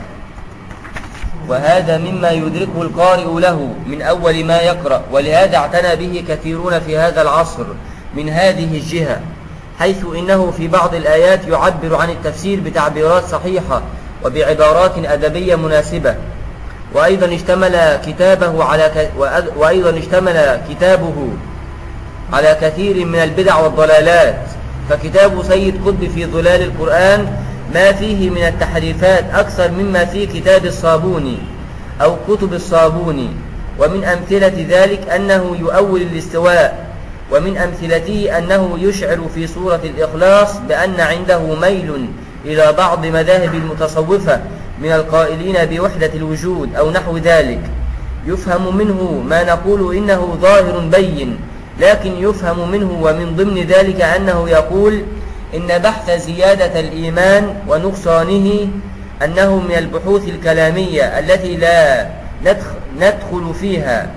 وهذا مما يدركه القارئ له من أول ما يقرأ، ولهذا اعتنى به كثيرون في هذا العصر من هذه الجهة، حيث إنه في بعض الآيات يعبر عن التفسير بتعبيرات صحيحة وبعبارات أدبية مناسبة. وأيضا اشتمل كتابه على ك... وأيضا اشتمل كتابه على كثير من البدع والضلالات، فكتاب سيد قطب في ظلال القرآن ما فيه من التحريفات أكثر مما في كتاب الصابوني أو كتب الصابوني. ومن أمثلة ذلك أنه يؤول الاستواء، ومن أمثلته أنه يشعر في سورة الإخلاص بأن عنده ميل إلى بعض مذاهب المتصوفة من القائلين بوحدة الوجود أو نحو ذلك. يفهم منه ما نقول إنه ظاهر بين، لكن يفهم منه ومن ضمن ذلك أنه يقول إن بحث زيادة الإيمان ونقصانه أنه من البحوث الكلامية التي لا ندخل فيها.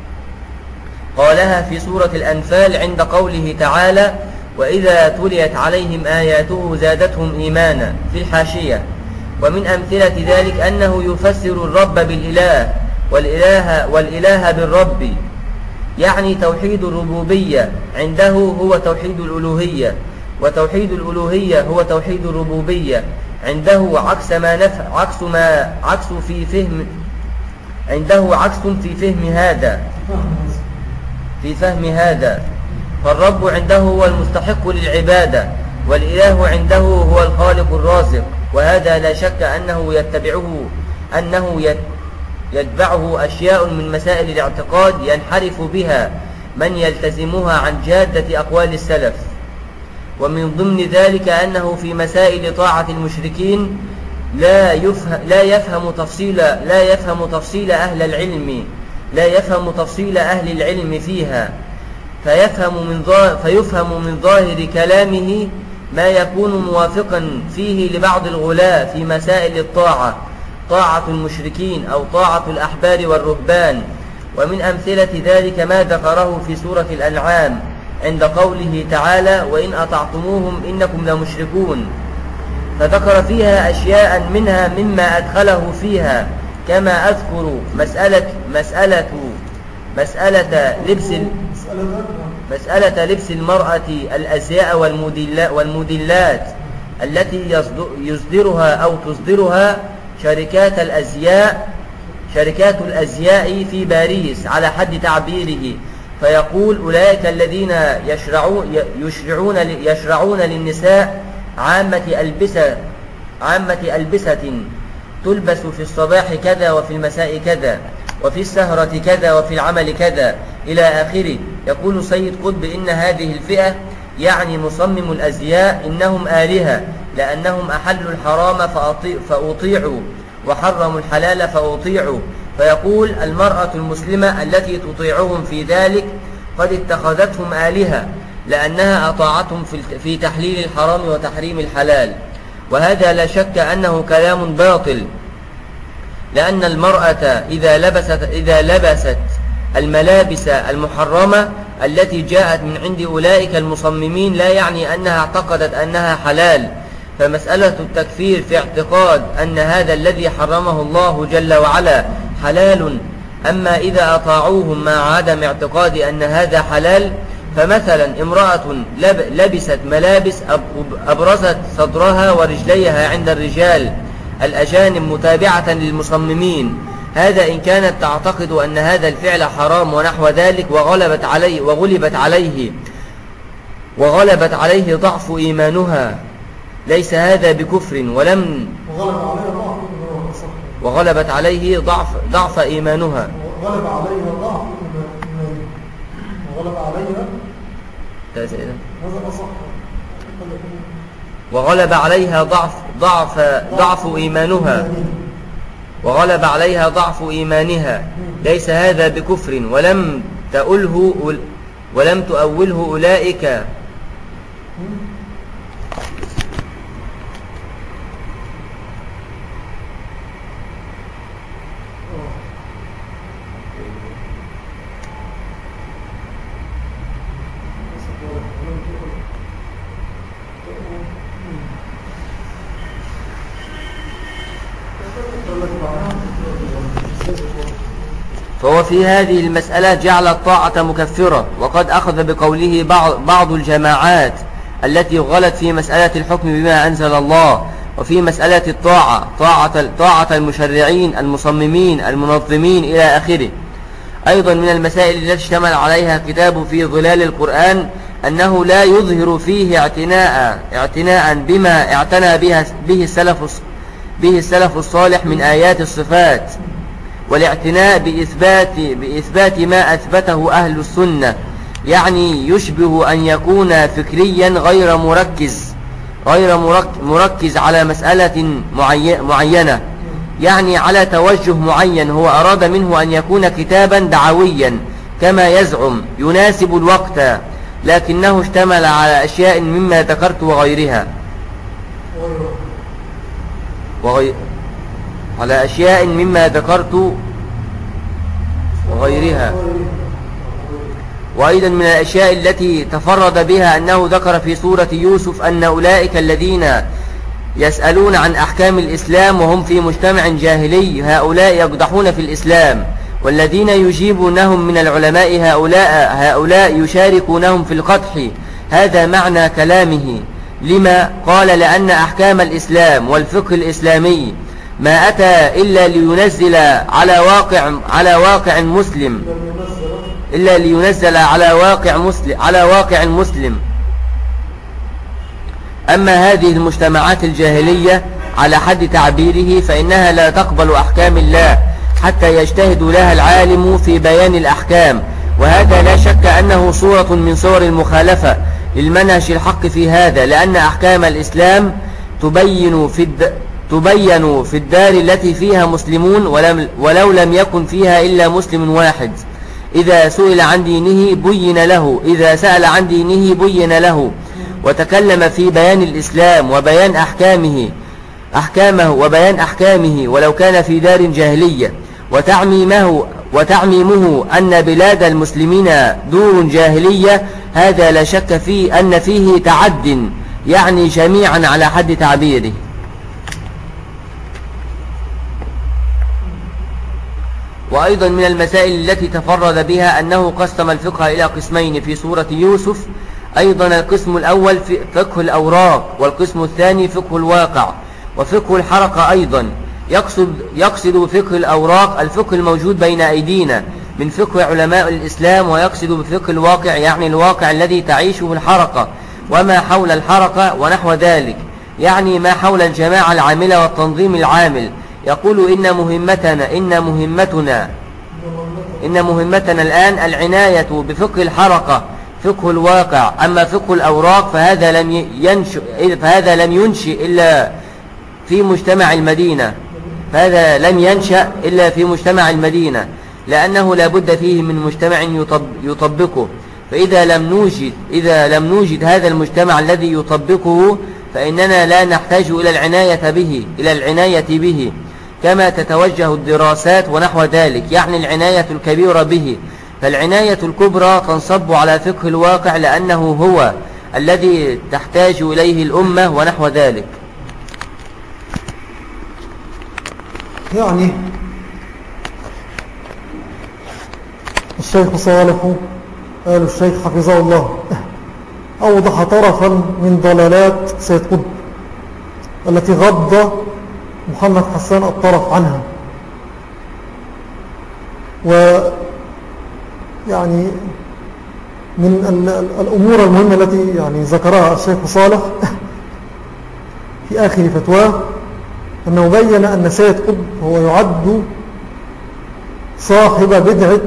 قالها في سورة الأنفال عند قوله تعالى: وإذا تليت عليهم آياته زادتهم إيمانا في الحاشية. ومن أمثلة ذلك أنه يفسر الرب بالإله والإله, والإله بالرب، يعني توحيد الربوبية عنده هو توحيد الألوهية، وتوحيد الألوهية هو توحيد الربوبية عنده، عكس ما نف... عكس ما عكس في فهم عنده عكس في فهم هذا في فهم هذا فالرب عنده هو المستحق للعبادة، والإله عنده هو الخالق الرازق، وهذا لا شك أنه يتبعه أنه يتبعه أشياء من مسائل الاعتقاد ينحرف بها من يلتزمها عن جادة أقوال السلف. ومن ضمن ذلك أنه في مسائل طاعة المشركين لا يفهم لا يفهم تفصيل لا يفهم تفصيل أهل العلم لا يفهم تفصيل أهل العلم فيها، فيفهم من ظاهر فيفهم من ظاهر كلامه ما يكون موافقا فيه لبعض الغلاة في مسائل الطاعة، طاعة المشركين أو طاعة الأحبار والرهبان. ومن أمثلة ذلك ما ذكره في سورة الأنعام عند قوله تعالى: وإن أطعتموهم إنكم لمشركون، فذكر فيها أشياء منها مما أدخله فيها، كما أذكر مسألة مسألة مسألة لبس مسألة لبس المرأة الأزياء والموديلات التي يصدرها أو تصدرها شركات الأزياء شركات الأزياء في باريس على حد تعبيره، فيقول أولئك الذين يشرعون يشرعون يشرعون للنساء عامة ألبسة عامة ألبسة تلبس في الصباح كذا وفي المساء كذا وفي السهرة كذا وفي العمل كذا إلى آخره. يقول سيد قطب إن هذه الفئة يعني مصمم الأزياء إنهم آلهة، لأنهم أحلوا الحرام فأطيعوا وحرموا الحلال فأطيعوا. فيقول المرأة المسلمة التي تطيعهم في ذلك قد اتخذتهم آلهة، لأنها أطاعتهم في تحليل الحرام وتحريم الحلال. وهذا لا شك أنه كلام باطل، لأن المرأة إذا لبست, إذا لبست الملابس المحرمة التي جاءت من عند أولئك المصممين لا يعني أنها اعتقدت أنها حلال. فمسألة التكفير في اعتقاد أن هذا الذي حرمه الله جل وعلا حلال، أما إذا أطاعوهم مع عدم اعتقاد أن هذا حلال. فمثلا امرأة لبست ملابس أبرزت صدرها ورجليها عند الرجال الأجانب متابعة للمصممين، هذا إن كانت تعتقد أن هذا الفعل حرام ونحو ذلك وغلبت عليه وغلبت عليه وغلبت عليه ضعف إيمانها، ليس هذا بكفر، ولم وغلبت عليه ضعف ضعف إيمانها وغلب عليها ضعف إيمانها وغلب عليها وغلب عليها ضعف ضعف ضعف إيمانها وغلب عليها ضعف إيمانها ليس هذا بكفر، ولم تؤله ولم تؤوله أولئك فهو في هذه المسألة جعل الطاعة مكفرة، وقد أخذ بقوله بعض, بعض الجماعات التي غلت في مسألة الحكم بما أنزل الله، وفي مسألة الطاعة طاعة, طاعة المشرعين المصممين المنظمين إلى آخره. أيضا من المسائل التي اشتمل عليها كتاب في ظلال القرآن أنه لا يظهر فيه اعتناء, اعتناء بما اعتنى به, به, السلف, به السلف الصالح من آيات الصفات، والاعتناء بإثبات, بإثبات ما أثبته أهل السنة، يعني يشبه أن يكون فكريا غير مركز غير مركز على مسألة معينة، يعني على توجه معين هو أراد منه أن يكون كتابا دعويا كما يزعم يناسب الوقت، لكنه اشتمل على أشياء مما ذكرت وغيرها وغير على أشياء مما ذكرت وغيرها. وأيضا من الأشياء التي تفرد بها أنه ذكر في سورة يوسف أن أولئك الذين يسألون عن أحكام الإسلام وهم في مجتمع جاهلي هؤلاء يقدحون في الإسلام، والذين يجيبونهم من العلماء هؤلاء, هؤلاء يشاركونهم في القدح. هذا معنى كلامه. لما قال؟ لأن أحكام الإسلام والفقه الإسلامي ما أتى إلا لينزل على واقع على واقع مسلم إلا لينزل على واقع مسلم على واقع مسلم. أما هذه المجتمعات الجاهلية على حد تعبيره فإنها لا تقبل أحكام الله حتى يجتهد لها العالم في بيان الأحكام، وهذا لا شك أنه صورة من صور المخالفة للمنهج الحق في هذا، لأن أحكام الإسلام تبين في الد... تبين في الدار التي فيها مسلمون ولم... ولو لم يكن فيها إلا مسلم واحد. إذا سئل عن دينه بين له إذا سأل عن دينه بين له وتكلم في بيان الإسلام وبيان أحكامه أحكامه وبيان أحكامه ولو كان في دار جاهلية. وتعميمه وتعميمه أن بلاد المسلمين دور جاهلية هذا لا شك فيه أن فيه تعد، يعني جميعا على حد تعبيره. وأيضا من المسائل التي تفرد بها أنه قسم الفقه إلى قسمين في سورة يوسف. أيضا القسم الأول فقه الأوراق، والقسم الثاني فقه الواقع وفقه الحركة. أيضا يقصد, يقصد بفقه الأوراق الفقه الموجود بين أيدينا من فقه علماء الإسلام، ويقصد بفقه الواقع يعني الواقع الذي تعيشه الحركة وما حول الحركة ونحو ذلك، يعني ما حول الجماعة العاملة والتنظيم العامل. يقول إن مهمتنا إن مهمتنا إن مهمتنا الآن العناية بفقه الحركة فقه الواقع. أما فقه الأوراق فهذا لم ينشئ فهذا لم ينشئ إلا في مجتمع المدينة فهذا لم ينشأ إلا في مجتمع المدينة لأنه لا بد فيه من مجتمع يطبقه. فإذا لم نوجد إذا لم نوجد هذا المجتمع الذي يطبقه فإننا لا نحتاج إلى العناية به إلى العناية به كما تتوجه الدراسات ونحو ذلك، يعني العناية الكبيرة به. فالعناية الكبرى تنصب على فقه الواقع لأنه هو الذي تحتاج إليه الأمة ونحو ذلك. يعني الشيخ صالح قال الشيخ حفظه الله أوضح طرفا من ضلالات سيد قطب التي غض محمد حسان الطرف عنها. ويعني من الأمور المهمة التي يعني ذكرها الشيخ صالح في آخر فتواه أنه بيّن أن سيد قطب هو يعد صاحب بدعة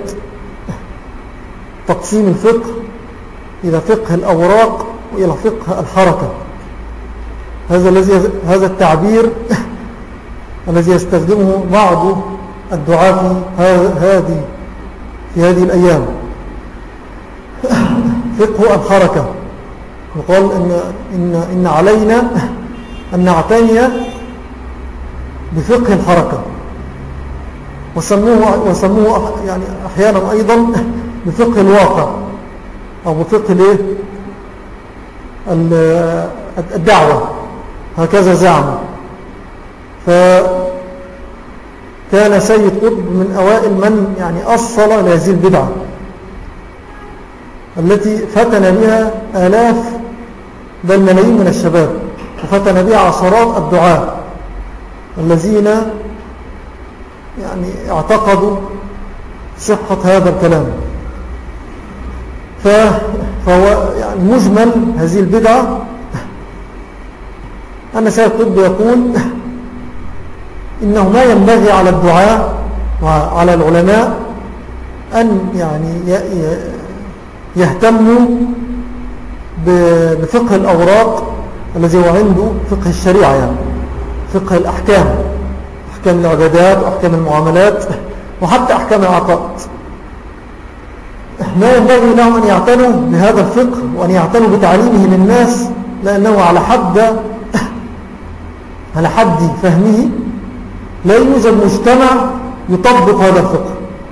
تقسيم الفقه إلى فقه الأوراق وإلى فقه الحركة. هذا الذي هذا التعبير الذي يستخدمه بعض الدعاة في هذه في هذه الأيام فقه الحركة. وقال إن, إن, إن علينا أن نعتني بفقه الحركة، وسموه, وسموه يعني أحيانا أيضا بفقه الواقع أو بفقه الدعوة، هكذا زعموا. فكان سيد قطب من أوائل من يعني أصل لهذه البدعة التي فتن بها آلاف بل ملايين من الشباب، وفتن بها عشرات الدعاة الذين يعني اعتقدوا صحة هذا الكلام. فهو يعني مجمل هذه البدعة أن سيد قطب يقول إنه ما ينبغي على الدعاة وعلى العلماء أن يعني يهتموا بفقه الأوراق الذي هو عنده فقه الشريعة، يعني فقه الأحكام، أحكام العبادات وأحكام المعاملات وحتى أحكام العقائد. ما ينبغي لهم أن يعتنوا بهذا الفقه وأن يعتنوا بتعليمه للناس، لأنه على حد على حد فهمه لا يوجد مجتمع يطبق هذا الفقه،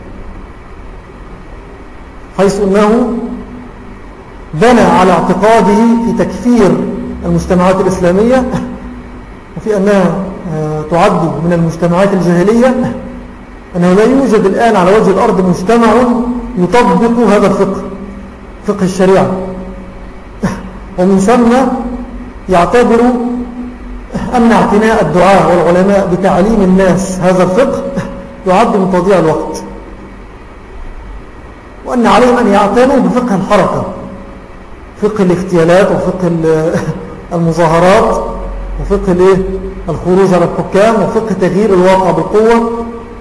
حيث أنه بنى على اعتقاده في تكفير المجتمعات الإسلامية وفي أنها تعد من المجتمعات الجاهلية، أنه لا يوجد الآن على وجه الأرض مجتمع يطبق هذا الفقه، فقه الشريعة. ومن ثم يعتبر أن اعتناء الدعاء والعلماء بتعليم الناس هذا الفقه يعد من تضييع الوقت، وأن عليهم أن يعتنوا بفقه الحركة، فقه الاغتيالات وفقه المظاهرات وفقه الخروج على الحكام وفقه تغيير الواقع بالقوة.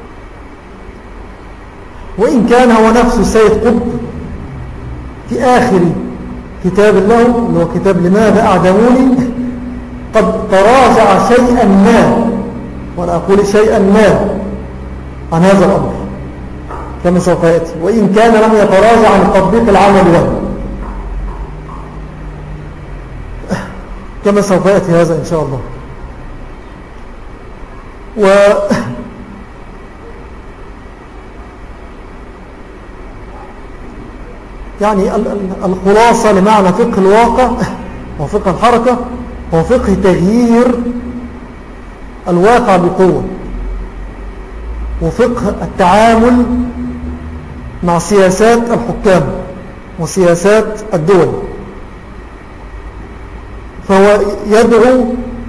وإن كان هو نفسه السيد قطب في آخر كتاب له اللي هو كتاب لماذا أعدموني قد تراجع شيئا ما، وأنا أقول شيئا ما، عن هذا الأمر كما سوف يأتي، وإن كان لم يتراجع عن التطبيق العملي له كما سوف يأتي هذا إن شاء الله. و يعني الخلاصة لمعنى فقه الواقع وفقه الحركة هو فقه تغيير الواقع بقوة، وفقه التعامل مع سياسات الحكام وسياسات الدول. فهو يدعو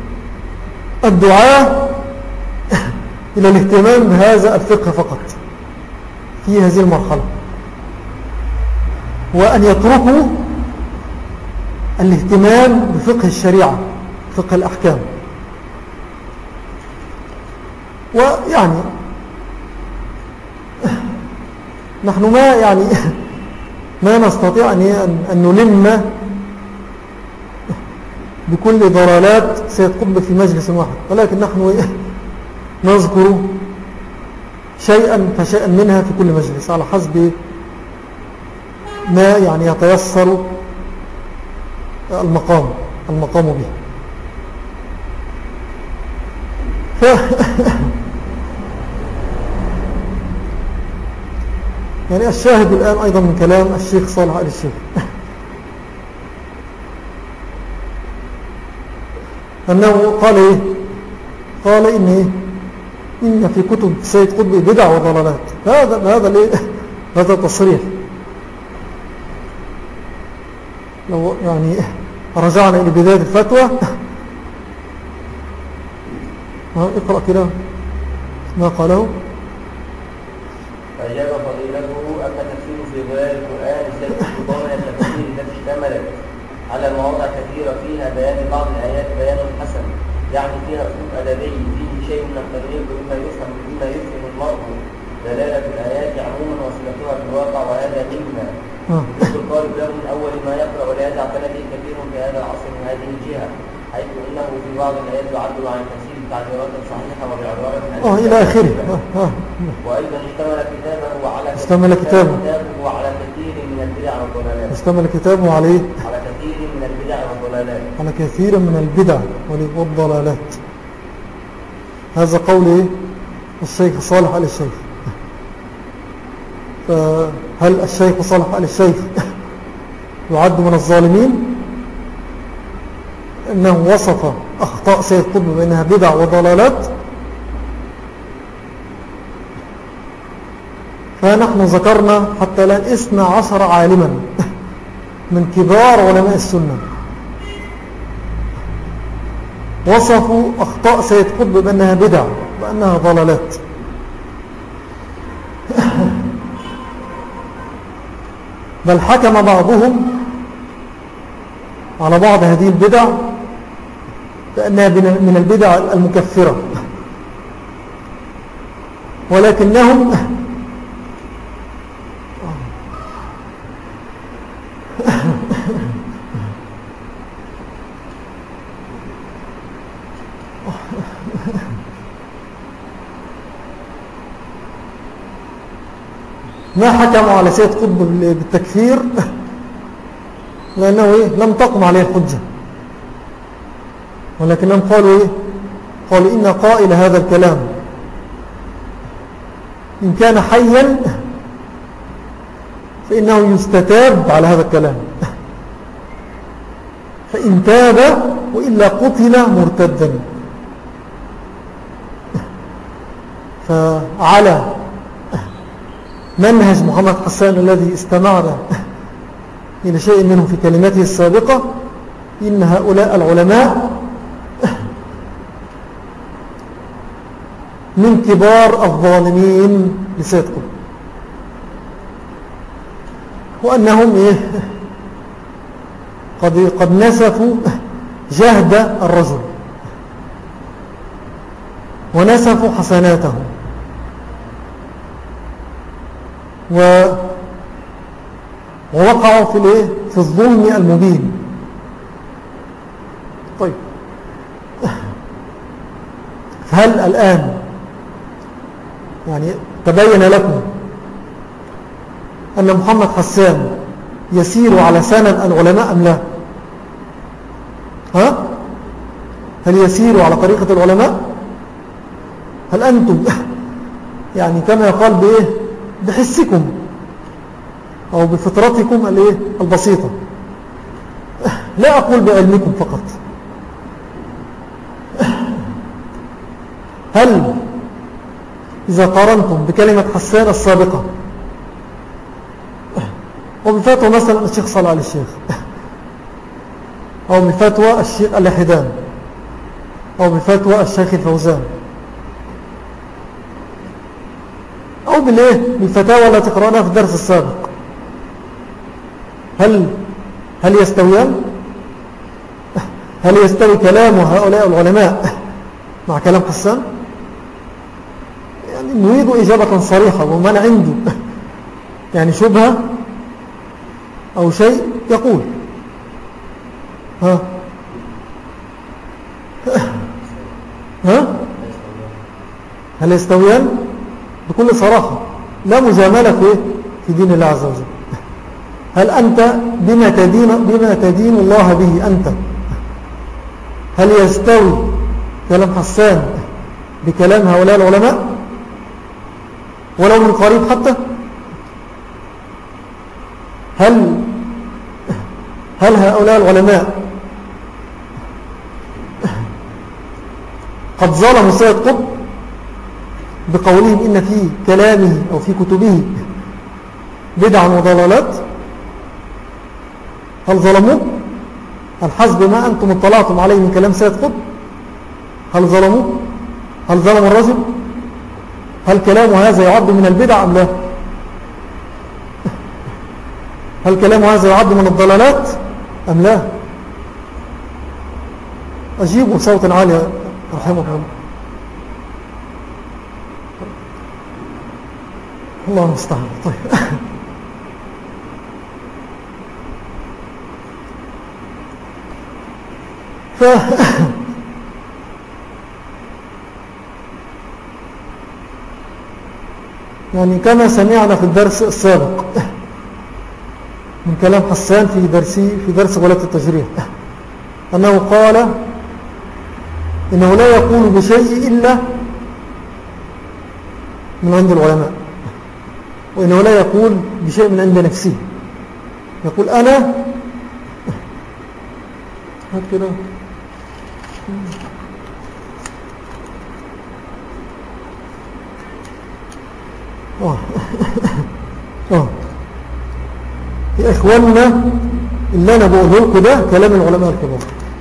الدعاة إلى الاهتمام بهذا الفقه فقط في هذه المرحلة، وأن يتركوا الاهتمام بفقه الشريعة، فقه الأحكام. ويعني نحن ما يعني ما نستطيع أن نلم بكل ضلالات سيد قطب في مجلس واحد، ولكن نحن نذكر شيئا فشيئا منها في كل مجلس على حسب ما يعني يتيسر المقام المقام به. ف... يعني الشاهد الآن أيضا من كلام الشيخ صالح آل الشيخ أنه قال إيه؟ قال إن, إيه؟ إن في كتب سيد قطب بدع وضلالات. هذا هذا ليه؟ هذا تصريح. لو يعني رجعنا إلى بداية الفتوى اقرأ كده ما قاله. أجاب فضيلته: أما تفسير في ظلال القرآن التي ضمن التفسير التي اشتملت على مواضع كثيرة فيها بيان بعض الآيات بيان حسن، يعني فيها أسلوب أدبي فيه شيء من التغيير بما يفهم بما يفهم المرء دلالة الآيات عموما وصلتها بالواقع، وهذا مما يقول الطالب له من أول ما يقرأ، ولا يدع به كثير في هذا العصر من هذه الجهة، حيث إنه في بعض الآيات يعبر عن تفسير تعبيرات صحيحة وبعبارات اه إلى آخره. وأيضا اشتمل كتابه على اشتمل كتابه على كثير من البدع والضلالات اشتمل كتابه عليه على كثير من البدع والضلالات على كثير من البدع والضلالات. هذا قول الشيخ صالح آل الشيخ. فهل الشيخ صالح آل الشيخ يعد من الظالمين؟ إنه وصف أخطاء سيد قطب بأنها بدع وضلالات. فنحن ذكرنا حتى الآن اثنا عشر عالما من كبار علماء السنة وصفوا أخطاء سيد قطب بأنها بدع وأنها ضلالات. بل حكم بعضهم على بعض هذه البدع بأنها من البدع المكفرة، ولكنهم ما حكموا على سيد قطب بالتكفير لأنه إيه؟ لم تقم عليه الحجة، ولكنهم قالوا إيه؟ قالوا إن قائل هذا الكلام إن كان حيا فإنه يستتاب على هذا الكلام، فإن تاب وإلا قتل مرتدا. فعلى منهج محمد حسان الذي استمعنا إلى شيء منه في كلماته السابقة، إن هؤلاء العلماء من كبار الظالمين لسيد قطب، وأنهم إيه قد, قد نسفوا جهد الرجل ونسفوا حسناته و ووقعوا في الايه في الظلم المبين. طيب فهل الآن يعني تبين لكم أن محمد حسان يسير على سند العلماء أم لا؟ ها؟ هل يسير على طريقة العلماء؟ هل أنتم يعني كما يقال بإيه بحسكم أو بفطرتكم الايه البسيطة، لا أقول بعلمكم فقط، هل إذا قارنتم بكلمة حسان السابقة وبفتوى مثلا الشيخ صلى على الشيخ أو بفتوى الشيخ اللحدان أو بفتوى الشيخ الفوزان أو بالإيه بالفتاوى التي قرأناها في الدرس السابق، هل هل يستويان؟ هل يستوي كلام هؤلاء العلماء مع كلام حسان؟ يعني نريد إجابة صريحة، ومن عنده يعني شبهة أو شيء يقول. ها ها هل يستويان؟ بكل صراحة، لا مجاملة في في دين الله عز وجل. هل أنت بما تدين, بما تدين الله به أنت، هل يستوي كلام حسان بكلام هؤلاء العلماء ولو من قريب حتى؟ هل هل هؤلاء العلماء قد ظلموا سيد قطب بقولهم إن في كلامه أو في كتبه بدعا وضلالات؟ هل ظلموا؟ هل حسب ما أنتم اطلعتم عليه من كلام سيد قطب هل ظلموا؟ هل ظلموا الرجل؟ هل كلامه هذا يعد من البدع أم لا؟ هل كلامه هذا يعد من الضلالات أم لا؟ أجيبوا صوتا عاليا رحمه الله. الله المستعان. طيب ف... يعني كما سمعنا في الدرس السابق من كلام حسان في درسي في درس غلاة التجريح أنه قال إنه لا يقول بشيء إلا من عند العلماء، وإنه لا يقول بشيء من عند نفسه. يقول أنا هات كده آه. آه. يا إخواننا اللي أنا بقوله لكم ده كلام العلماء الكبار.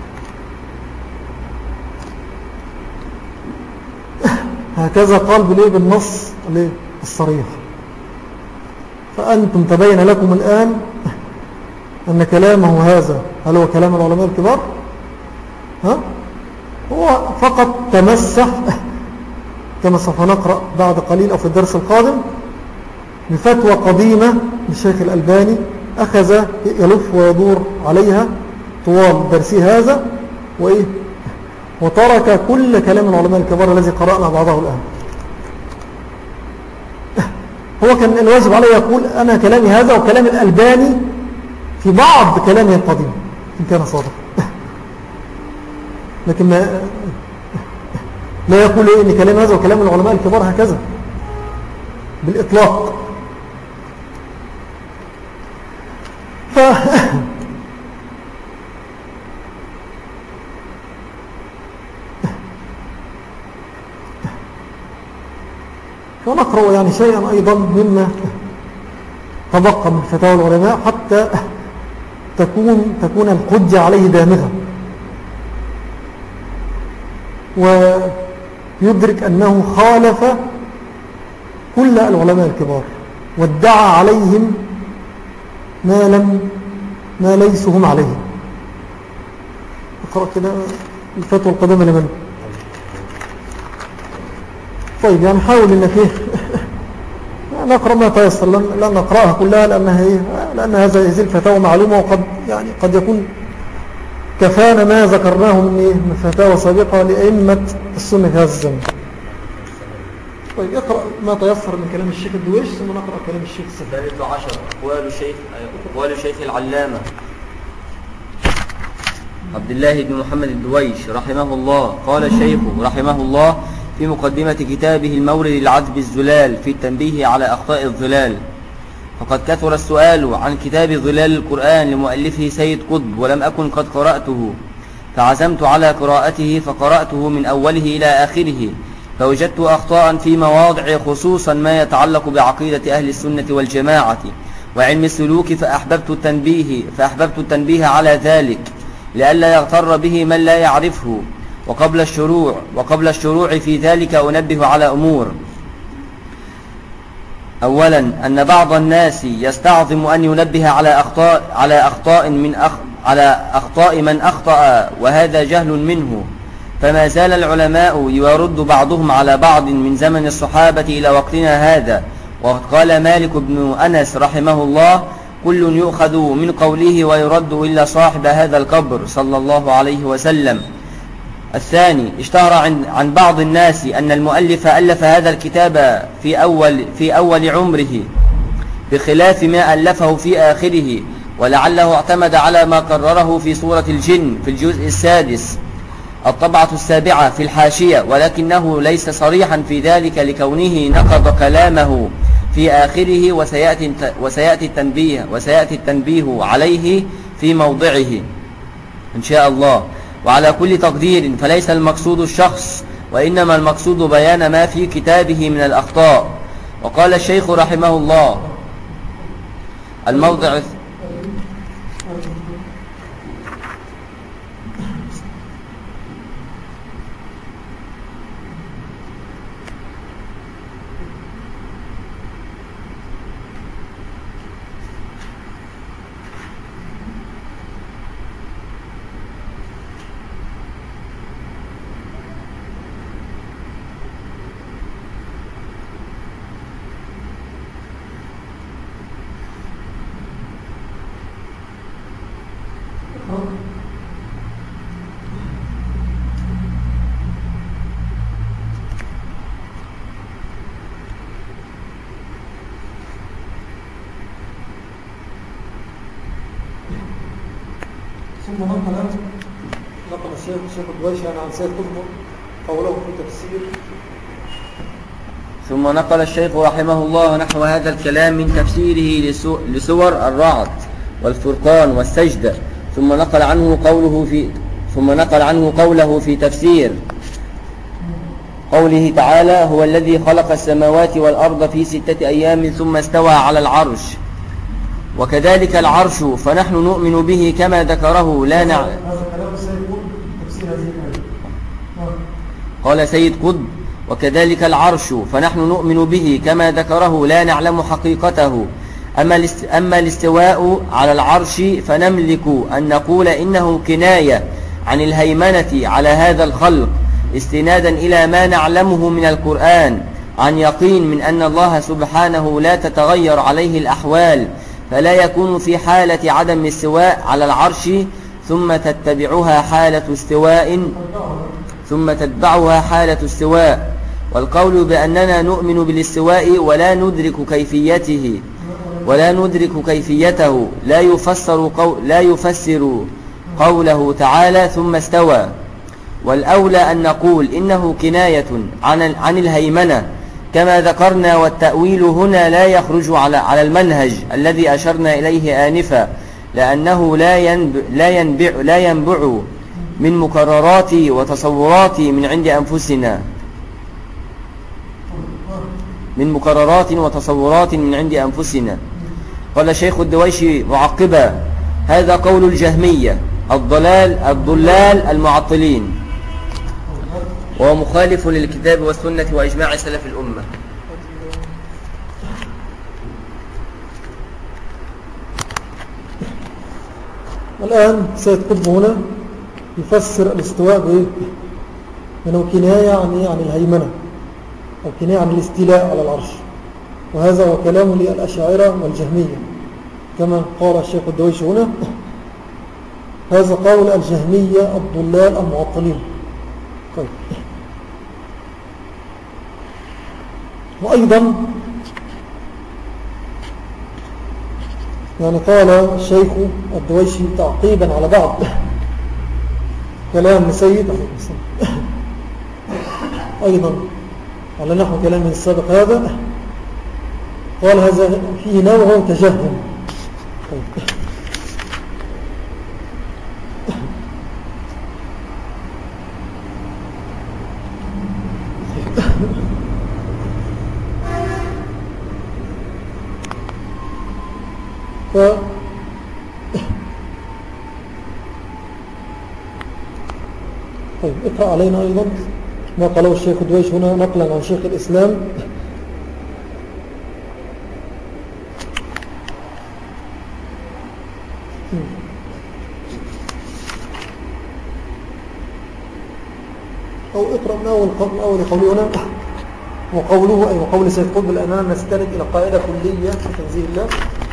هكذا قال بليه بالنص الصريح. فأنتم تبين لكم الآن أن كلامه هذا هل هو كلام العلماء الكبار؟ ها؟ هو فقط تمسح كما سوف نقرأ بعد قليل أو في الدرس القادم بفتوى قديمة للشيخ الألباني أخذ يلف ويدور عليها طوال درسه هذا وإيه؟ وترك كل كلام العلماء الكبار الذي قرأنا بعضه الآن. هو كان الواجب عليه يقول أنا كلامي هذا وكلام الألباني في بعض كلامه القديم إن كان صادق، لكن ما لا يقول إيه إن كلام هذا وكلام العلماء الكبار هكذا بالإطلاق. ف... ونقرأ يعني شيئا أيضا مما تبقى من فتاوى العلماء حتى تكون, تكون الحجة عليه دامغة ويدرك أنه خالف كل العلماء الكبار وادعى عليهم ما لم ما ليسوا هم عليه. اقرأ كده الفتوى القديمة لمن؟ طيب يعني حاول انك ايه نقرأ ما تيسر، لن نقرأها كلها لأنها ايه لأن هذا هذه الفتاوى معلومة وقد يعني قد يكون كفانا ما ذكرناه من ايه من فتاوى سابقة لأئمة السنة في هذا الزمن. طيب اقرأ ما تيسر من كلام الشيخ الدويش ثم نقرأ كلام الشيخ السفاري. الثالث عشر أقوال الشيخ أقوال الشيخ العلامة عبد الله بن محمد الدويش رحمه الله. قال الشيخ رحمه الله في مقدمة كتابه المورد العذب الزلال في التنبيه على أخطاء الظلال: فقد كثر السؤال عن كتاب ظلال القرآن لمؤلفه سيد قطب، ولم أكن قد قرأته، فعزمت على قراءته فقرأته من أوله إلى آخره، فوجدت أخطاء في مواضع خصوصا ما يتعلق بعقيدة أهل السنة والجماعة وعلم السلوك فأحببت التنبيه, فأحببت التنبيه على ذلك لئلا يغتر به من لا يعرفه. وقبل الشروع, وقبل الشروع في ذلك أنبه على أمور. أولا أن بعض الناس يستعظم أن ينبه على أخطاء, على أخطاء, من أخ على أخطاء من أخطأ، وهذا جهل منه. فما زال العلماء يرد بعضهم على بعض من زمن الصحابة إلى وقتنا هذا. وقد قال مالك بن أنس رحمه الله: كل يؤخذ من قوله ويرد إلا صاحب هذا القبر صلى الله عليه وسلم. الثاني، اشتهر عن, عن بعض الناس أن المؤلف ألف هذا الكتاب في أول, في أول عمره بخلاف ما ألفه في آخره، ولعله اعتمد على ما قرره في سورة الجن في الجزء السادس الطبعة السابعة في الحاشية، ولكنه ليس صريحا في ذلك لكونه نقض كلامه في آخره، وسيأتي, وسيأتي, التنبيه, وسيأتي التنبيه عليه في موضعه إن شاء الله. وعلى كل تقدير فليس المقصود الشخص، وإنما المقصود بيان ما في كتابه من الأخطاء. وقال الشيخ رحمه الله: الموضع ثم نقل نقل الشيخ الشيخ الدويشي عن سيد قطب قوله في تفسير ثم نقل الشيخ رحمه الله نحو هذا الكلام من تفسيره لسور الرعد والفرقان والسجدة. ثم نقل عنه قوله في ثم نقل عنه قوله في تفسير قوله تعالى: هو الذي خلق السماوات والأرض في ستة أيام ثم استوى على العرش. وكذلك العرش فنحن نؤمن به كما ذكره لا نعلم. قال سيد قطب: وكذلك العرش فنحن نؤمن به كما ذكره لا نعلم حقيقته. أما الاستواء على العرش فنملك أن نقول إنه كناية عن الهيمنة على هذا الخلق، استنادا إلى ما نعلمه من القرآن عن يقين من أن الله سبحانه لا تتغير عليه الأحوال، فلا يكون في حالة عدم استواء على العرش ثم تتبعها حالة استواء ثم تتبعها حالة استواء. والقول بأننا نؤمن بالاستواء ولا ندرك كيفيته ولا ندرك كيفيته لا يفسر قو لا يفسر قوله تعالى ثم استوى. والأولى أن نقول إنه كناية عن عن الهيمنة كما ذكرنا، والتأويل هنا لا يخرج على على المنهج الذي أشرنا إليه آنفا، لأنه لا ينبع لا ينبع لا ينبع من مكررات وتصورات من عند أنفسنا من مكررات وتصورات من عند أنفسنا. قال الشيخ الدويشي معقبا: هذا قول الجهمية الضلال الضلال المعطلين، وهو مخالف للكتاب والسنة وإجماع سلف الأمة. الآن سيد قطب هنا يفسر الاستواء بإيه؟ أنه كناية عن, عن الهيمنة أو كناية عن الاستيلاء على العرش، وهذا هو كلام للأشاعرة والجهمية كما قال الشيخ الدويشي هنا. هذا قول الجهمية الضلال المعطلين. طيب. وأيضا يعني قال الشيخ الدويشي تعقيبا على بعض كلام سيد أيضا على نحو كلامه السابق هذا، قال هذا فيه نوع تجهم. طيب. ف طيب اقرأ علينا أيضا ما قاله الشيخ دويش هنا نقلا عن شيخ الإسلام. أو اقرأ من أول قول أول قوله هنا وقوله أي وقول سيد قطب لأننا نستند إلى قاعدة كلية في تنزيه الله.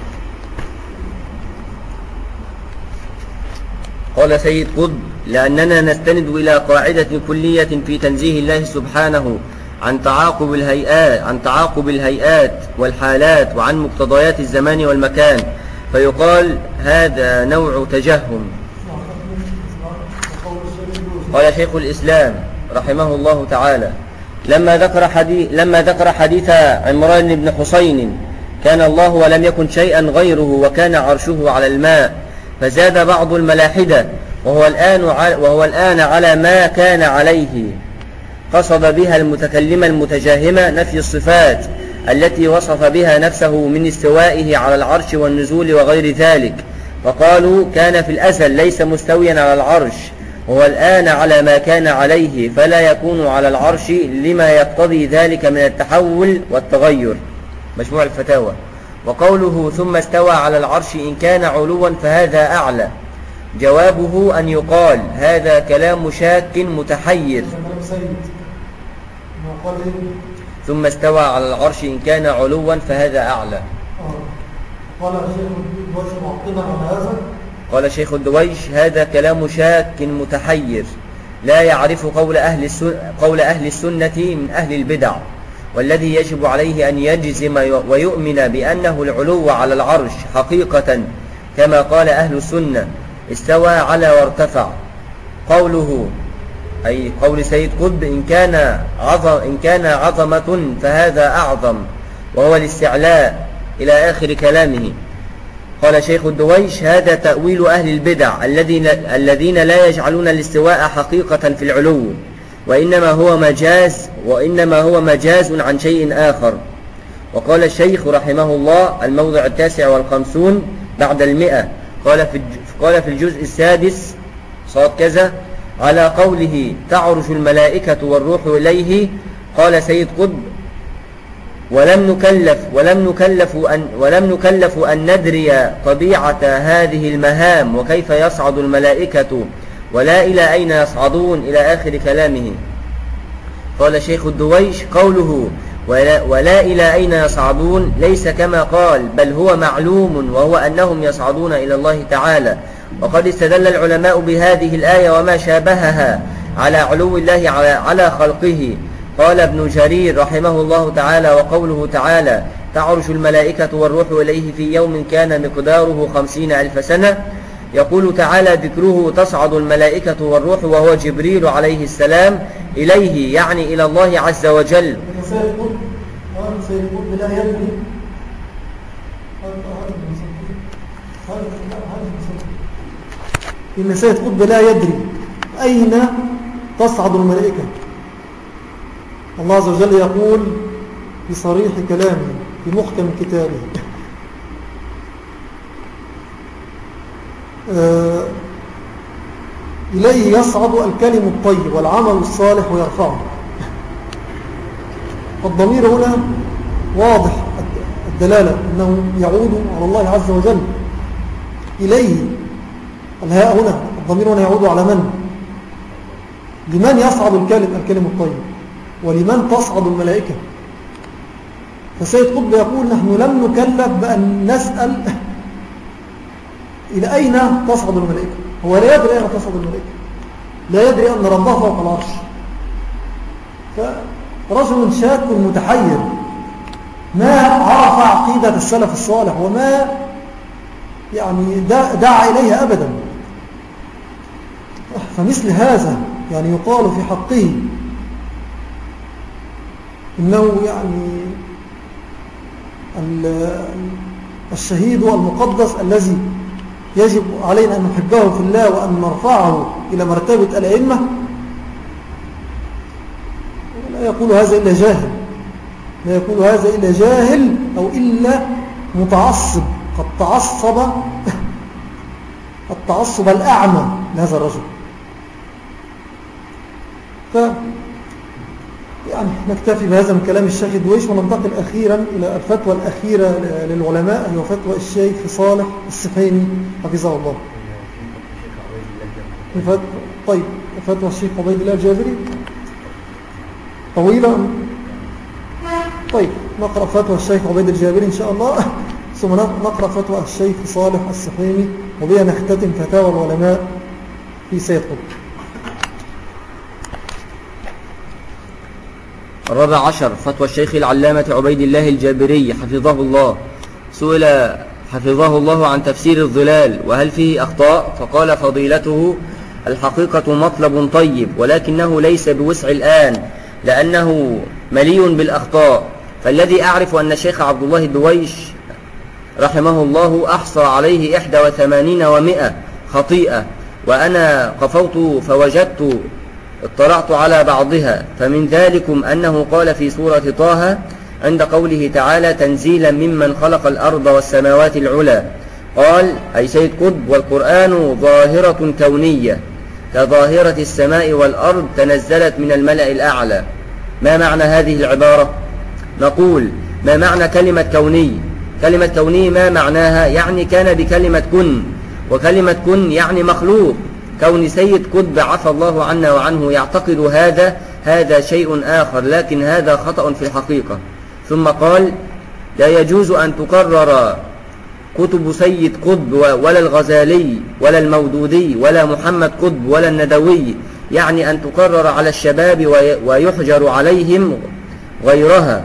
قال سيد قطب لأننا نستند إلى قاعدة كلية في تنزيه الله سبحانه عن تعاقب الهيئات عن تعاقب الهيئات والحالات وعن مقتضيات الزمان والمكان، فيقال هذا نوع تجهم. قال شيخ الإسلام رحمه الله تعالى لما ذكر حديث لما ذكر حديث عمران بن حسين كان الله ولم يكن شيئا غيره وكان عرشه على الماء، فزاد بعض الملاحدة وهو الآن وهو الآن على ما كان عليه، قصد بها المتكلمة المتجاهمة نفي الصفات التي وصف بها نفسه من استوائه على العرش والنزول وغير ذلك، فقالوا كان في الأزل ليس مستويا على العرش وهو الآن على ما كان عليه فلا يكون على العرش لما يقتضي ذلك من التحول والتغير. مجموع الفتاوى. وقوله ثم استوى على العرش إن كان علوا فهذا أعلى، جوابه أن يقال هذا كلام شاك متحير. ثم استوى على العرش إن كان علوا فهذا أعلى. قال الشيخ الدويش معقبا على هذا قال شيخ الدويش هذا كلام شاك متحير لا يعرف قول أهل السنة, قول أهل السنة من أهل البدع، والذي يجب عليه أن يجزم ويؤمن بأنه العلو على العرش حقيقة كما قال أهل السنة استوى على وارتفع. قوله أي قول سيد قطب إن كان عظم إن كان عظمة فهذا أعظم وهو الاستعلاء إلى آخر كلامه. قال شيخ الدويش هذا تأويل أهل البدع الذين الذين لا يجعلون الاستواء حقيقة في العلو، وإنما هو مجاز وإنما هو مجاز عن شيء آخر. وقال الشيخ رحمه الله الموضع التاسع والخمسون بعد المئة قال في قال في الجزء السادس صاد كذا على قوله تعرج الملائكة والروح إليه، قال سيد قطب ولم نكلف ولم نكلف أن ولم نكلف أن ندري طبيعة هذه المهام وكيف يصعد الملائكة ولا إلى أين يصعدون إلى آخر كلامه. قال شيخ الدويش قوله ولا, ولا إلى أين يصعدون ليس كما قال بل هو معلوم، وهو أنهم يصعدون إلى الله تعالى. وقد استدل العلماء بهذه الآية وما شابهها على علو الله على خلقه. قال ابن جرير رحمه الله تعالى وقوله تعالى تعرج الملائكة والروح إليه في يوم كان مقداره خمسين ألف سنة، يقول تعالى ذكره تصعد الملائكة والروح وهو جبريل عليه السلام إليه يعني إلى الله عز وجل. إن سيد قطب لا يدري أين تصعد الملائكة. الله عز وجل يقول في صريح كلامه في محكم كتابه آه إليه يصعد الكلم الطيب والعمل الصالح ويرفعه. الضمير هنا واضح الدلالة أنه يعود على الله عز وجل. إليه الهاء هنا الضمير هنا يعود على من؟ لمن يصعد الكلم الكلم الطيب ولمن تصعد الملائكة. فسيد قطب يقول نحن لم نكلف بأن نسأل إلى أين تصعد الملائكة، هو لا يدري أين تصعد الملائكة، لا يدري أن ربه فوق العرش. فرجل شاك متحير ما عرف عقيدة السلف الصالح وما يعني دعا إليها أبدا. فمثل هذا يعني يقال في حقه إنه يعني الشهيد المقدس الذي يجب علينا أن نحبه في الله وأن نرفعه إلى مرتبة الأئمة. لا يقول هذا إلا جاهل، لا يقول هذا إلا جاهل أو إلا متعصب قد تعصب التعصب الأعمى لهذا الرجل. ف يعني نكتفي بهذا من كلام الشيخ دويش، وننتقل أخيرا إلى الفتوى الأخيرة للعلماء، هي فتوى الشيخ صالح السحيمي حفظه الله. طيب فتوى الشيخ عبيد الله الجابري طويلة. طيب نقرأ فتوى الشيخ عبيد الجابري إن شاء الله، ثم نقرأ فتوى الشيخ صالح السحيمي، وبها نختتم فتاوى العلماء في سيد قطب. الرابع عشر فتوى الشيخ العلامة عبيد الله الجابري حفظه الله. سئل حفظه الله عن تفسير الظلال وهل فيه أخطاء، فقال فضيلته: الحقيقة مطلب طيب، ولكنه ليس بوسع الآن لأنه مليء بالأخطاء. فالذي أعرف أن الشيخ عبد الله دويش رحمه الله أحصى عليه إحدى وثمانين ومئة خطيئة، وأنا قفوت فوجدت اطلعت على بعضها. فمن ذلكم أنه قال في سورة طه عند قوله تعالى: تنزيلا ممن خلق الأرض والسماوات العلى، قال أي سيد قطب: والقرآن ظاهرة كونية كظاهرة السماء والأرض تنزلت من الملأ الأعلى. ما معنى هذه العبارة؟ نقول: ما معنى كلمة كوني؟ كلمة كوني ما معناها؟ يعني كان بكلمة كن، وكلمة كن يعني مخلوق. كون سيد قطب عفى الله عنا وعنه يعتقد هذا هذا شيء آخر، لكن هذا خطأ في الحقيقة. ثم قال: لا يجوز أن تكرر كتب سيد قطب ولا الغزالي ولا المودودي ولا محمد قطب ولا الندوي، يعني أن تكرر على الشباب ويحجر عليهم غيرها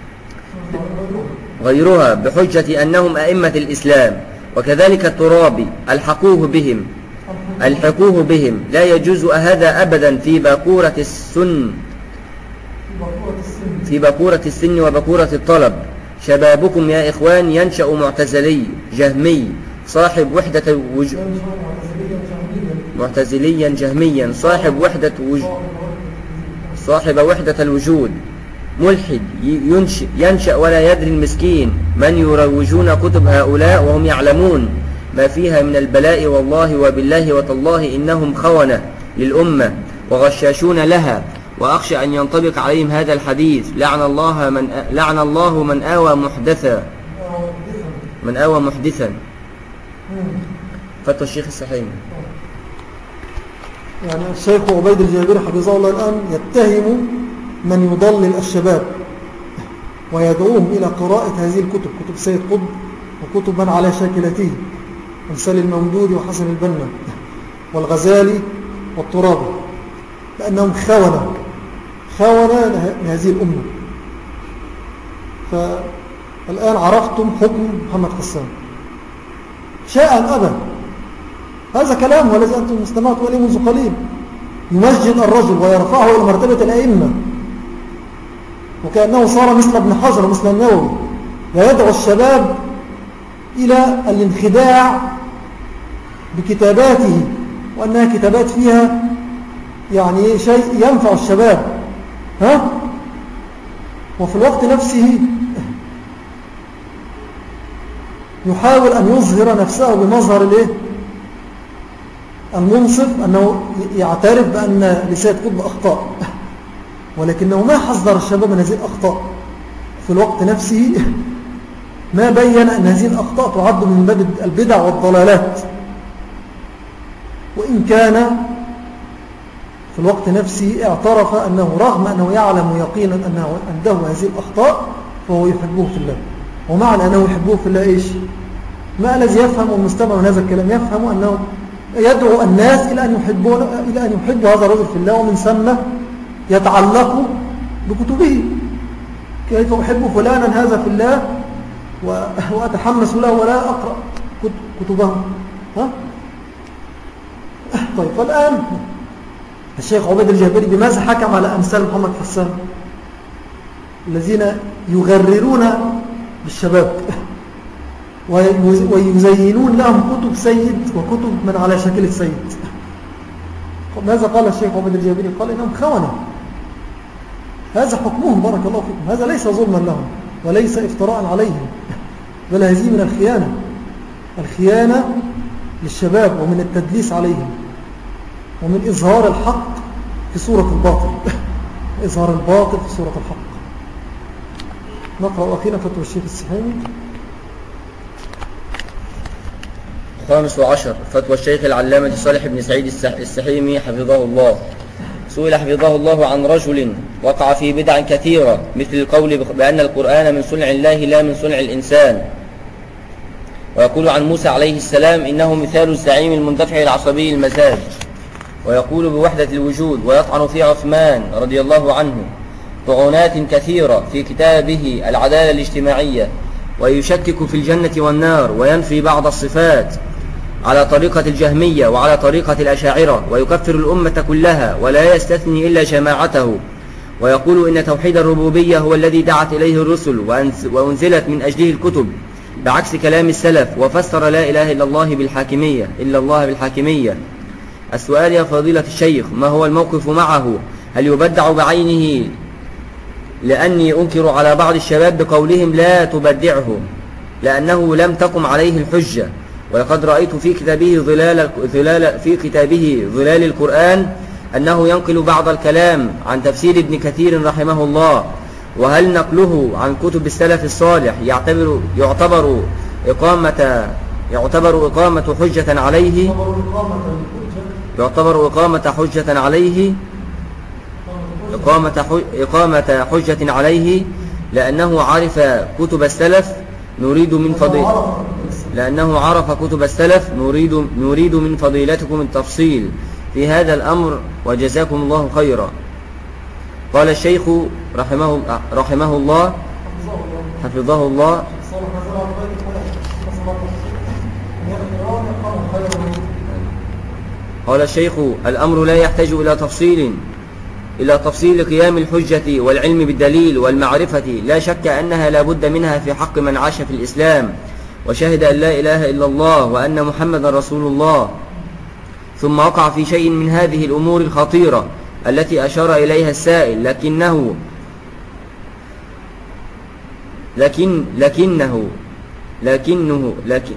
غيرها بحجة أنهم أئمة الإسلام. وكذلك الترابي الحقوه بهم الحقوه بهم لا يجوز هذا أبدا في باكورة السن في باكورة السن وباكورة الطلب. شبابكم يا إخوان ينشأ معتزلي جهمي صاحب وحدة وج... معتزليا جهميا صاحب وحدة وج... صاحب وحدة الوجود، ملحد ينشأ, ينشأ ولا يدري المسكين من يروجون كتب هؤلاء وهم يعلمون ما فيها من البلاء، والله وبالله وتالله إنهم خونة للأمة وغشاشون لها، وأخشى أن ينطبق عليهم هذا الحديث: لعن الله من لعن الله من آوى محدثا من آوى محدثا. فتوى الشيخ السحيمي. يعني الشيخ عبيد الجابري حفظه الله الآن يتهم من يضلل الشباب ويدعوهم إلى قراءة هذه الكتب، كتب سيد قطب وكتب من على شاكلته، أمثال المودودي وحسن البنا والغزالي والترابي، لأنهم خونة خونة لهذه الأمة. فالآن عرفتم حكم محمد حسان شاء أم أبى. هذا كلام والذي أنتم استمعتوا إليه منذ قليل، يمجد الرجل ويرفعه إلى مرتبة الأئمة، وكأنه صار مثل ابن حجر مثل النووي، ويدعو الشباب إلى الانخداع بكتاباته، وأنها كتابات فيها يعني شيء ينفع الشباب، ها؟ وفي الوقت نفسه يحاول أن يظهر نفسه بمظهر الايه المنصف، أنه يعترف بأن لسيد قطب أخطاء، ولكنه ما حذر الشباب من هذه الأخطاء. في الوقت نفسه ما بين أن هذه الأخطاء تعد من باب البدع والضلالات، وإن كان في الوقت نفسه اعترف أنه رغم أنه يعلم يقينا أنه عنده هذه الأخطاء فهو يحبه في الله. ومعنى أنه يحبه في الله إيش؟ ما الذي يفهم المستمع من هذا الكلام؟ يفهم أنه يدعو الناس إلى أن يحبوا إلى أن يحبوا هذا الرجل في الله، ومن ثم يتعلقوا بكتبه. كيف أحب فلانا هذا في الله وأتحمس له ولا أقرأ كتبه؟ ها؟ طيب، فالآن الشيخ عبيد الجابري بماذا حكم على أمثال محمد حسان الذين يغررون بالشباب ويزينون لهم كتب سيد وكتب من على شكل السيد؟ ماذا قال الشيخ عبيد الجابري؟ قال إنهم خونة. هذا حكمهم بارك الله فيكم، هذا ليس ظلما لهم وليس افتراء عليهم، بل هذه من الخيانة. الخيانة للشباب ومن التدليس عليهم ومن إظهار الحق في صورة الباطل إظهار الباطل في صورة الحق. نقرأ أخيرا فتوى الشيخ السحيمي. خامس وعشر فتوى الشيخ العلامة صالح بن سعيد السحيمي حفظه الله. سئل حفظه الله عن رجل وقع في بدع كثيرة مثل القول بأن القرآن من صنع الله لا من صنع الإنسان، ويقول عن موسى عليه السلام إنه مثال الزعيم المندفع العصبي المزاج، ويقول بوحدة الوجود، ويطعن في عثمان رضي الله عنه طعنات كثيرة في كتابه العدالة الاجتماعية، ويشكك في الجنة والنار، وينفي بعض الصفات على طريقة الجهمية وعلى طريقة الأشاعرة، ويكفر الأمة كلها ولا يستثني إلا جماعته، ويقول إن توحيد الربوبية هو الذي دعت إليه الرسل وأنزلت من أجله الكتب، بعكس كلام السلف، وفسر لا إله إلا الله بالحاكمية إلا الله بالحاكمية. السؤال يا فضيلة الشيخ، ما هو الموقف معه؟ هل يبدع بعينه لأني أنكر على بعض الشباب بقولهم لا تبدعه لأنه لم تقم عليه الحجة، ولقد رأيت في كتابه ظلال, ظلال في كتابه ظلال القرآن أنه ينقل بعض الكلام عن تفسير ابن كثير رحمه الله، وهل نقله عن كتب السلف الصالح يعتبر يعتبر إقامة يعتبر إقامة حجة عليه يعتبر إقامة حجة عليه إقامة إقامة حجة عليه لأنه عرف كتب السلف نريد من فضيلة لأنه عرف كتب السلف نريد نريد من فضيلتكم التفصيل في هذا الأمر وجزاكم الله خيرا. قال الشيخ رحمه رحمه الله حفظه الله قال الشيخ الأمر لا يحتاج إلى تفصيل إلى تفصيل قيام الحجة والعلم بالدليل والمعرفة، لا شك أنها لا بد منها في حق من عاش في الإسلام وشهد أن لا إله إلا الله وأن محمد رسول الله، ثم وقع في شيء من هذه الأمور الخطيرة التي أشار إليها السائل، لكنه لكن لكنه لكنه لكن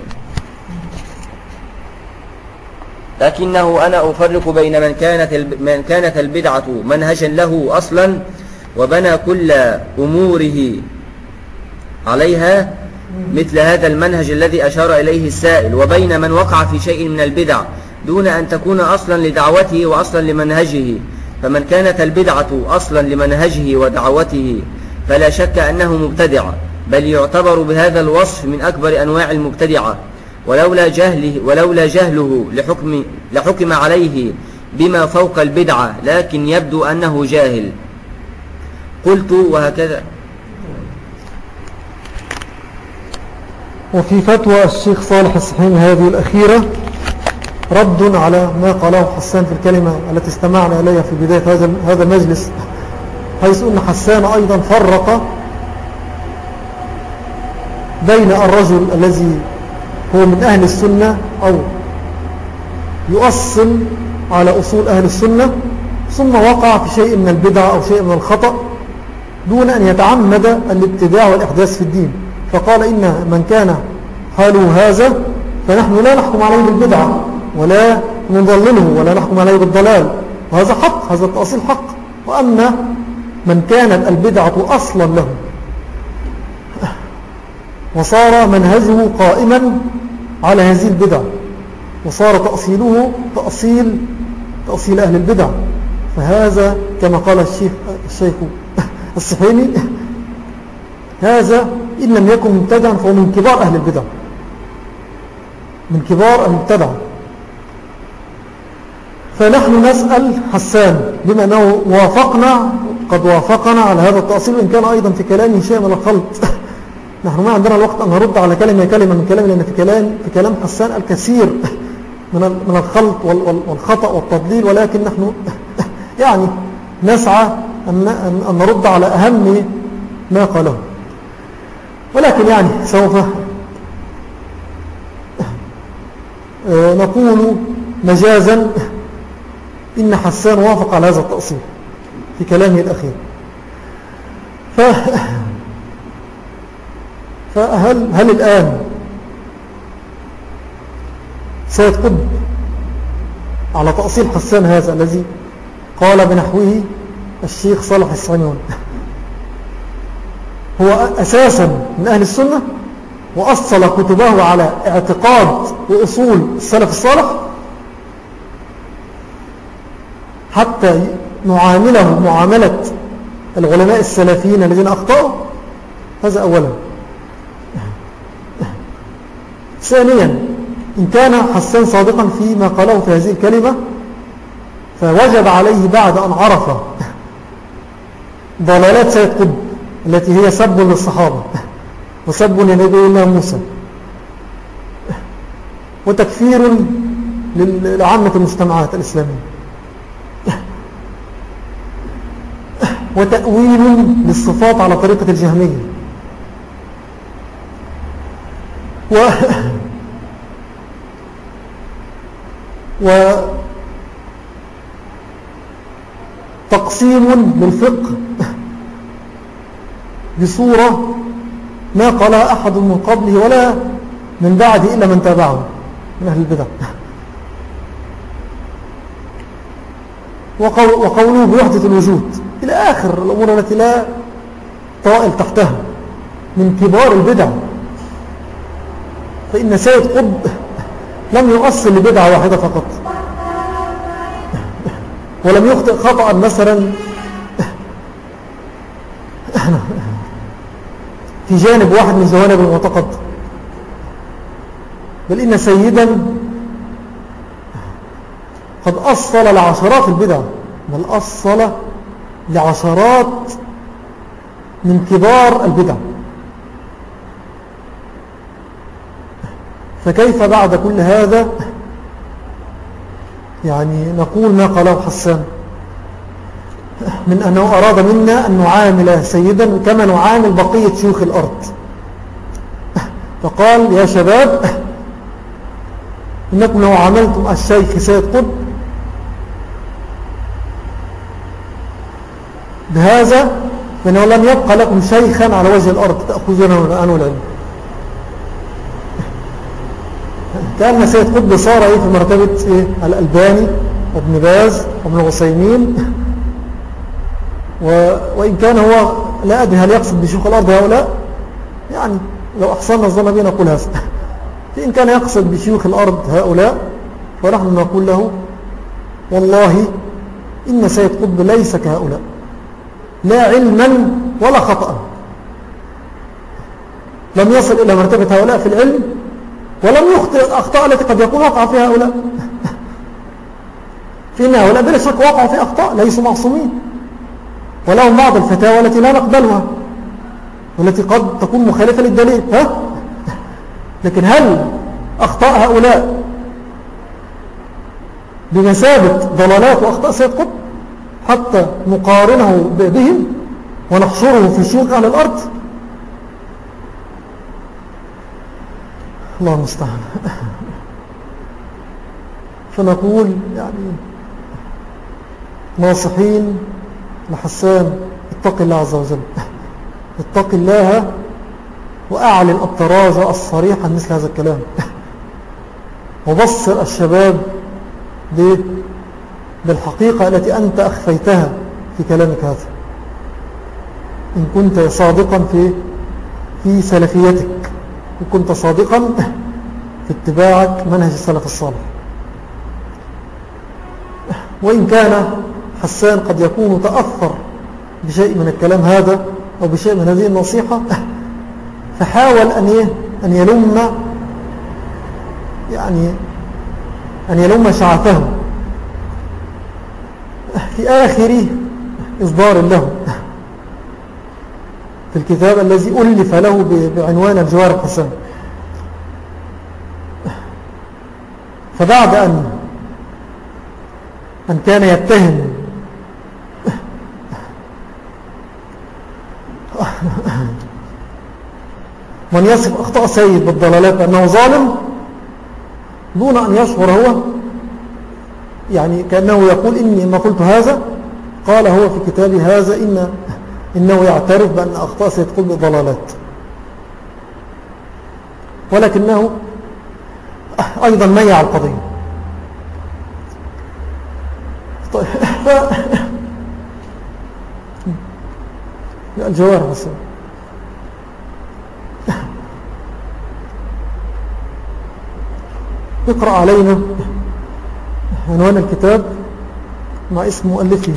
لكنه أنا أفرق بين من كانت من كانت البدعة منهجا له أصلا وبنى كل أموره عليها مثل هذا المنهج الذي أشار إليه السائل، وبين من وقع في شيء من البدع دون أن تكون أصلا لدعوته وأصلا لمنهجه. فمن كانت البدعة أصلا لمنهجه ودعوته فلا شك أنه مبتدع، بل يعتبر بهذا الوصف من أكبر أنواع المبتدعة، ولولا جهله ولولا جهله لحكم لحكم عليه بما فوق البدعة، لكن يبدو أنه جاهل. قلت وهكذا. وفي فتوى الشيخ صالح السحيمي هذه الأخيرة رد على ما قاله حسان في الكلمة التي استمعنا إليها في بداية هذا هذا المجلس، حيث أن حسان أيضا فرق بين الرجل الذي هو من أهل السنة أو يؤصل على أصول أهل السنة ثم وقع في شيء من البدع أو شيء من الخطأ دون أن يتعمد الابتداع والإحداث في الدين، فقال إن من كان حاله هذا فنحن لا نحكم عليه بالبدعة ولا نضلله ولا نحكم عليه بالضلال، وهذا حق، هذا التأصيل حق. وأما من كانت البدعة أصلا له وصار منهجه قائما على هذه البدع وصار تأصيله تأصيل تأصيل أهل البدع، فهذا كما قال الشيخ الشيخ السحيمي هذا إن لم يكن مبتدعا فهو من كبار أهل البدع، من كبار المبتدع. فنحن نسأل حسان بما أنه وافقنا قد وافقنا على هذا التأصيل، وإن كان أيضا في كلامه شيء من الخلط نحن ما عندنا الوقت أن نرد على كلمة كلمة من كلامه، لأن في كلام في كلام حسان الكثير من من الخلط والخطأ والتضليل، ولكن نحن يعني نسعى أن أن نرد على أهم ما قاله. ولكن يعني سوف نقول مجازا إن حسان وافق على هذا التأصيل في كلامه الأخير. ف فهل هل الآن سيد قطب على تأصيل حسان هذا الذي قال بنحوه الشيخ صالح الصعنيون، هو أساسا من أهل السنة وأصل كتبه على اعتقاد وأصول السلف الصالح حتى نعامله معاملة العلماء السلفيين الذين أخطأوا. هذا أولا. ثانيا، إن كان حسان صادقا فيما قاله في هذه الكلمة فوجب عليه بعد أن عرف ضلالات سيد قطب التي هي سب للصحابة وسب لنبي الله موسى وتكفير لعامة المجتمعات الإسلامية وتأويل للصفات على طريقة الجهمية و وتقسيم للفقه بصورة ما قالها أحد من قبله ولا من بعده إلا من تابعه من أهل البدع، وقوله بوحدة الوجود إلى آخر الأمور التي لا طائل تحتها من كبار البدع. فإن سيد قطب لم يؤصل لبدعة واحدة فقط، ولم يخطئ خطأ مثلا في جانب واحد من جوانب المعتقد، بل إن سيدا قد أصل لعشرات البدع، بل أصل لعشرات من كبار البدع. فكيف بعد كل هذا يعني نقول ما قاله حسان من أنه أراد منا أن نعامل سيدا كما نعامل بقية شيوخ الأرض؟ فقال يا شباب إنكم لو عاملتم الشيخ سيد قطب بهذا فإنه لم يبقى لكم شيخا على وجه الأرض تأخذونه عنه العلم. كأن سيد قطب صار إيه في مرتبة إيه الألباني وابن باز وابن العثيمين، وإن كان هو لا أدري هل يقصد بشيوخ الأرض هؤلاء، يعني لو أحسننا الظن بنا نقول هذا. فإن كان يقصد بشيوخ الأرض هؤلاء فنحن نقول له والله إن سيد قطب ليس كهؤلاء لا علما ولا خطأ، لم يصل إلى مرتبة هؤلاء في العلم ولم يخطئ الأخطاء التي قد يكون وقع فيها هؤلاء. فإن هؤلاء بلا شك وقعوا في أخطاء، ليسوا معصومين ولهم بعض الفتاوى التي لا نقبلها والتي قد تكون مخالفة للدليل، ها؟ لكن هل أخطاء هؤلاء بمثابة ضلالات وأخطاء سيد قطب حتى نقارنه بهم ونحشره في شيوخ أهل الأرض؟ الله المستعان. فنقول يعني ناصحين لحسان اتق الله عز وجل، اتق الله وأعلن الطرازة الصريحة مثل هذا الكلام، وبصر الشباب بالحقيقة التي أنت أخفيتها في كلامك هذا إن كنت صادقا في في سلفيتك، إن كنت صادقا في اتباعك منهج السلف الصالح. وإن كان حسان قد يكون تأثر بشيء من الكلام هذا أو بشيء من هذه النصيحة، فحاول أن أن يلم يعني أن يلم شعثه في آخر إصدار له في الكتاب الذي ألف له بعنوان الجوار الحسن. فبعد أن أن كان يتهم من يصف أخطاء سيد بالضلالات بأنه ظالم دون أن يشعر هو، يعني كأنه يقول إني ما قلت هذا، قال هو في كتابي هذا إن إنه يعترف بأن أخطاء سيد قطب ضلالات، ولكنه أيضا ميع القضية. طيب ف... الجوارح بس. اقرأ علينا عنوان الكتاب مع اسم مؤلفه.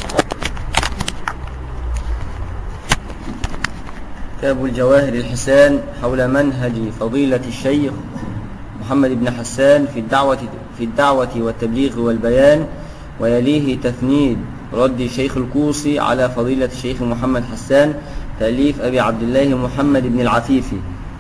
كتاب الجواهر الحسان حول منهج فضيلة الشيخ محمد بن حسان في الدعوة, في الدعوة والتبليغ والبيان، ويليه تفنيد رد الشيخ الكوصي على فضيلة الشيخ محمد حسان، تأليف أبي عبد الله محمد بن العفيفي.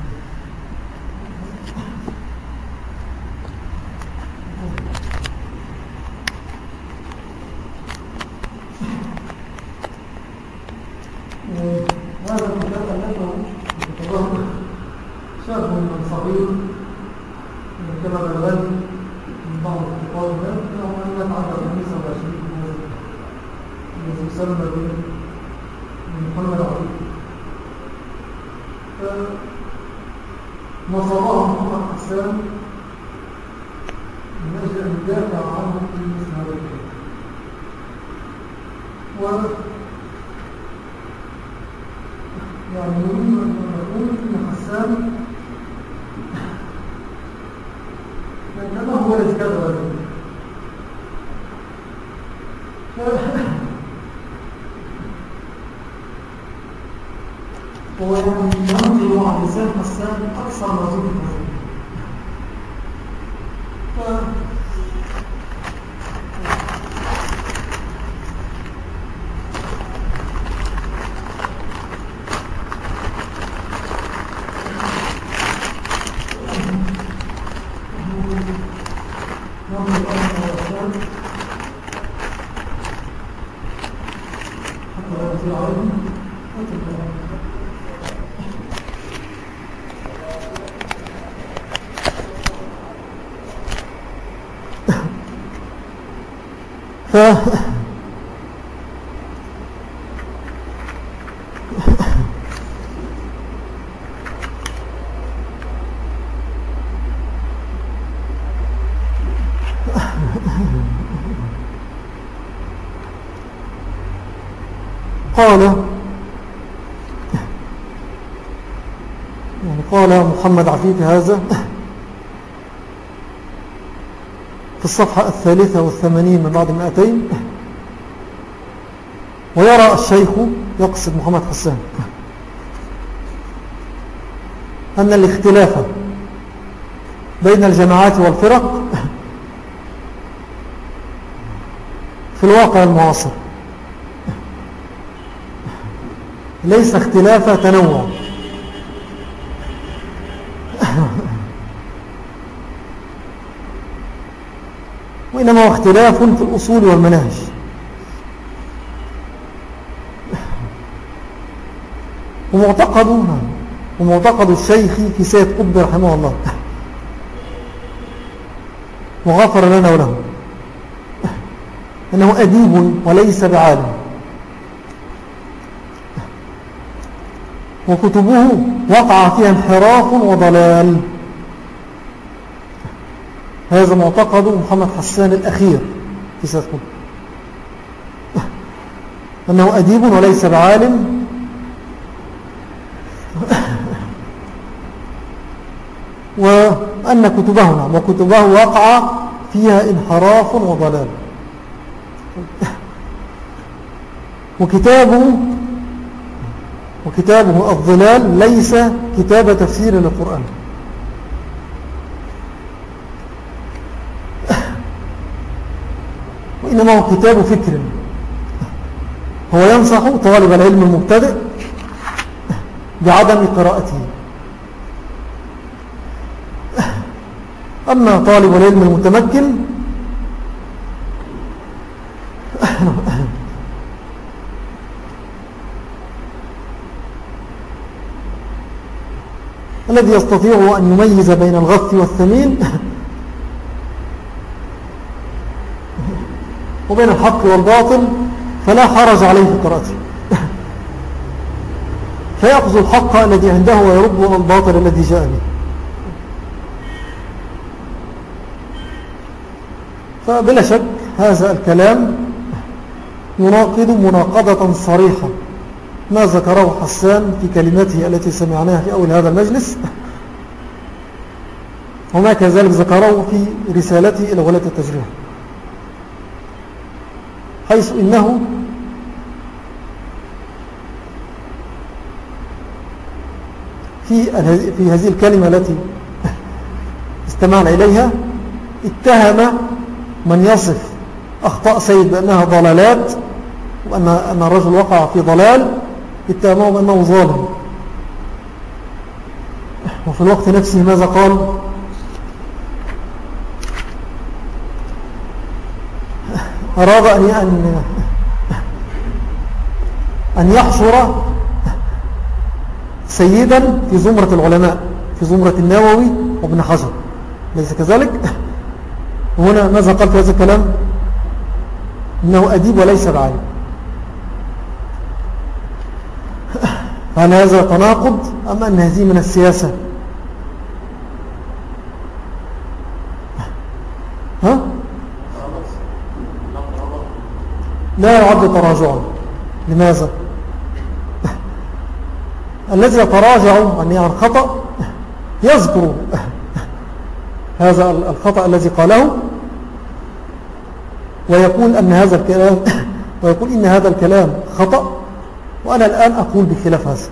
هذا الكتاب ألفه يتضمن شاب من صغير من كما بلغني من بعض الأطفال له أن يتعرض خمسة وعشرين الذي يسمى محمد عفيفي. فنصره محمد حسان من أجل أن يدافع عنه في مثل هذا الكتاب. يعني يريد أن نقول إن حسان كما هو الذي كتب ذلك. هو يعني ينظر عن لسان حسان أكثر ما ذكر ف ف قال يعني قال محمد عفيفي هذا في الصفحة الثالثة والثمانين من بعد مئتين. ويرى الشيخ يقصد محمد حسان أن الاختلاف بين الجماعات والفرق في الواقع المعاصر ليس اختلاف تنوع، وإنما هو اختلاف في الأصول والمناهج. ومعتقد ومعتقد الشيخ في سيد قطب رحمه الله وغفر لنا وله أنه أديب وليس بعالم، وكتبه وقع فيها انحراف وضلال. هذا معتقد محمد حسان الأخير في سيد قطب، أنه أديب وليس بعالم، وأن كتبه وكتبه وقع فيها انحراف وضلال. وكتابه وكتابه الظلال ليس كتاب تفسير للقرآن، وإنما هو كتاب فكر. هو ينصح طالب العلم المبتدئ بعدم قراءته، أما طالب العلم المتمكن الذي يستطيع أن يميز بين الغث والثمين وبين الحق والباطل فلا حرج عليه في قراءته، فيأخذ الحق الذي عنده ويرد الباطل الذي جاء به. فبلا شك هذا الكلام يناقض مناقضة صريحة ما ذكره حسان في كلمته التي سمعناها في أول هذا المجلس، وما كذلك ذكره في رسالته إلى ولاة التجريح، حيث إنه في في هذه الكلمة التي استمعنا إليها اتهم من يصف أخطاء سيد بأنها ضلالات، وأن أن الرجل وقع في ضلال، اتهمه بأنه ظالم. وفي الوقت نفسه ماذا قال؟ أراد أن أن يحشر سيدا في زمرة العلماء، في زمرة النووي وابن حجر، ليس كذلك؟ هنا ماذا قال في هذا الكلام؟ إنه أديب وليس بعالم. هل هذا تناقض أم أن هذه من السياسة؟ ها؟ لا يعد تراجعا. لماذا؟ الذي يتراجع عن يعني خطأ يذكر هذا الخطأ الذي قاله ويقول أن هذا الكلام ويقول إن هذا الكلام خطأ، وأنا الآن أقول بخلاف هذا.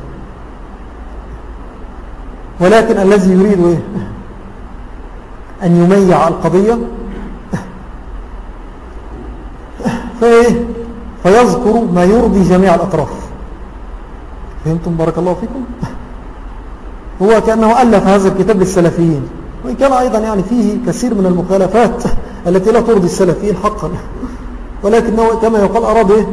ولكن الذي يريد إيه؟ أن يميع القضية فإيه؟ فيذكر ما يرضي جميع الأطراف. فهمتم؟ بارك الله فيكم. هو كأنه ألف هذا الكتاب للسلفيين، وإن كان أيضا يعني فيه كثير من المخالفات التي لا ترضي السلفيين حقا، ولكنه كما يقال أراد إيه؟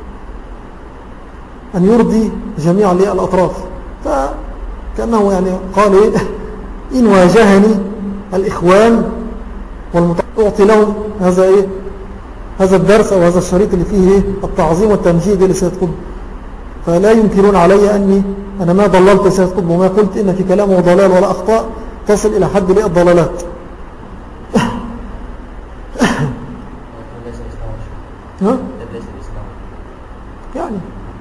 أن يرضي جميع الأطراف. فكأنه يعني قال إيه؟ إن واجهني الإخوان والمتعطي لهم هذا إيه؟ هذا الدرس أو هذا الشريط اللي فيه إيه؟ التعظيم والتمجيد لسيد قطب، فلا ينكرون علي أني أنا ما ضللت سيد قطب وما قلت إن في كلامه ضلال ولا أخطاء تصل إلى حد لئة الضلالات. ها؟ يعني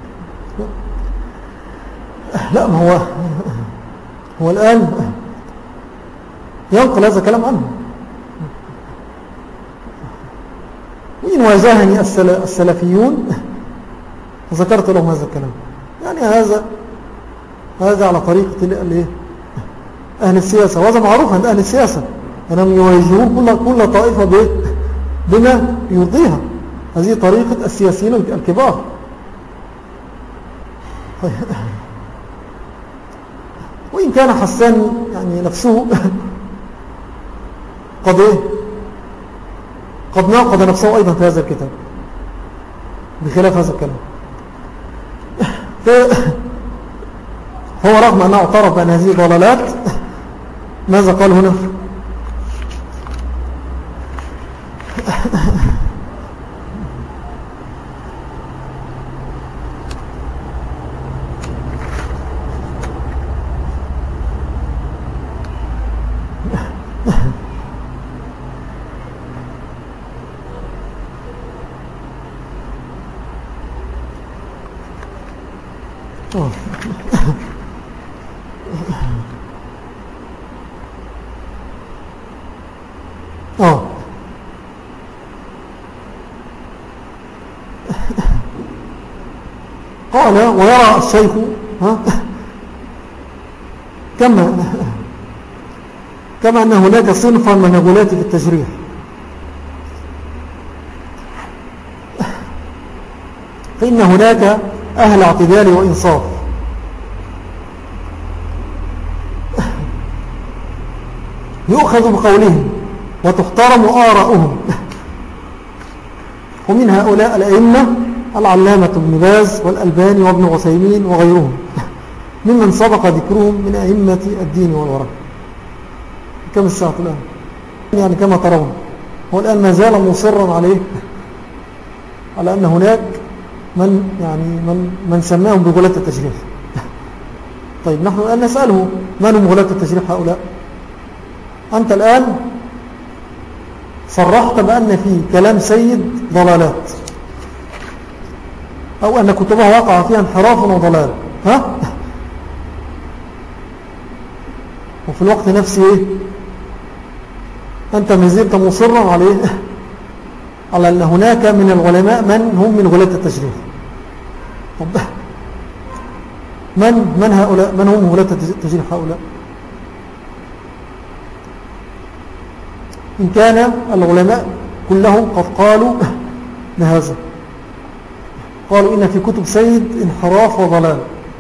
لا، ما هو هو الآن ينقل هذا الكلام عنه. وإن واجهني السلفيون ذكرت لهم هذا الكلام. يعني هذا هذا على طريقة أهل السياسة، وهذا معروف عند أهل السياسة أنهم يواجهون كل, كل طائفة بما يرضيها. هذه طريقة السياسيين الكبار. وإن كان حسان يعني نفسه قد إيه قد ناقض نفسه أيضا في هذا الكتاب بخلاف هذا الكلام. هو رغم أنه اعترف بأن هذه ضلالات ماذا قال هنا؟ آه. قال ويرى الشيخ ها كما كما أن هناك صنفا من الغلاة في التجريح، فإن هناك أهل اعتدال وإنصاف، يؤخذ بقولهم وتحترم آراؤهم، ومن هؤلاء الأئمة العلامة ابن باز والألباني وابن عثيمين وغيرهم ممن سبق ذكرهم من أئمة الدين والورع. كم الساعة الآن؟ يعني كما ترون هو الآن ما زال مصرا عليه على أن هناك من يعني من من سماهم بغلاة التجريح. طيب نحن الآن نسأله من هم غلاة التجريح هؤلاء؟ أنت الآن صرحت بأن في كلام سيد ضلالات أو أن كتبه وقع فيها انحراف وضلال، ها؟ وفي الوقت نفسه إيه؟ أنت مازلت مصرا عليه على أن هناك من العلماء من هم من غلاة التشريح. طب من من هؤلاء؟ من هم غلاة التشريح هؤلاء؟ إن كان العلماء كلهم قد قالوا بهذا، قالوا إن في كتب سيد انحراف وضلال،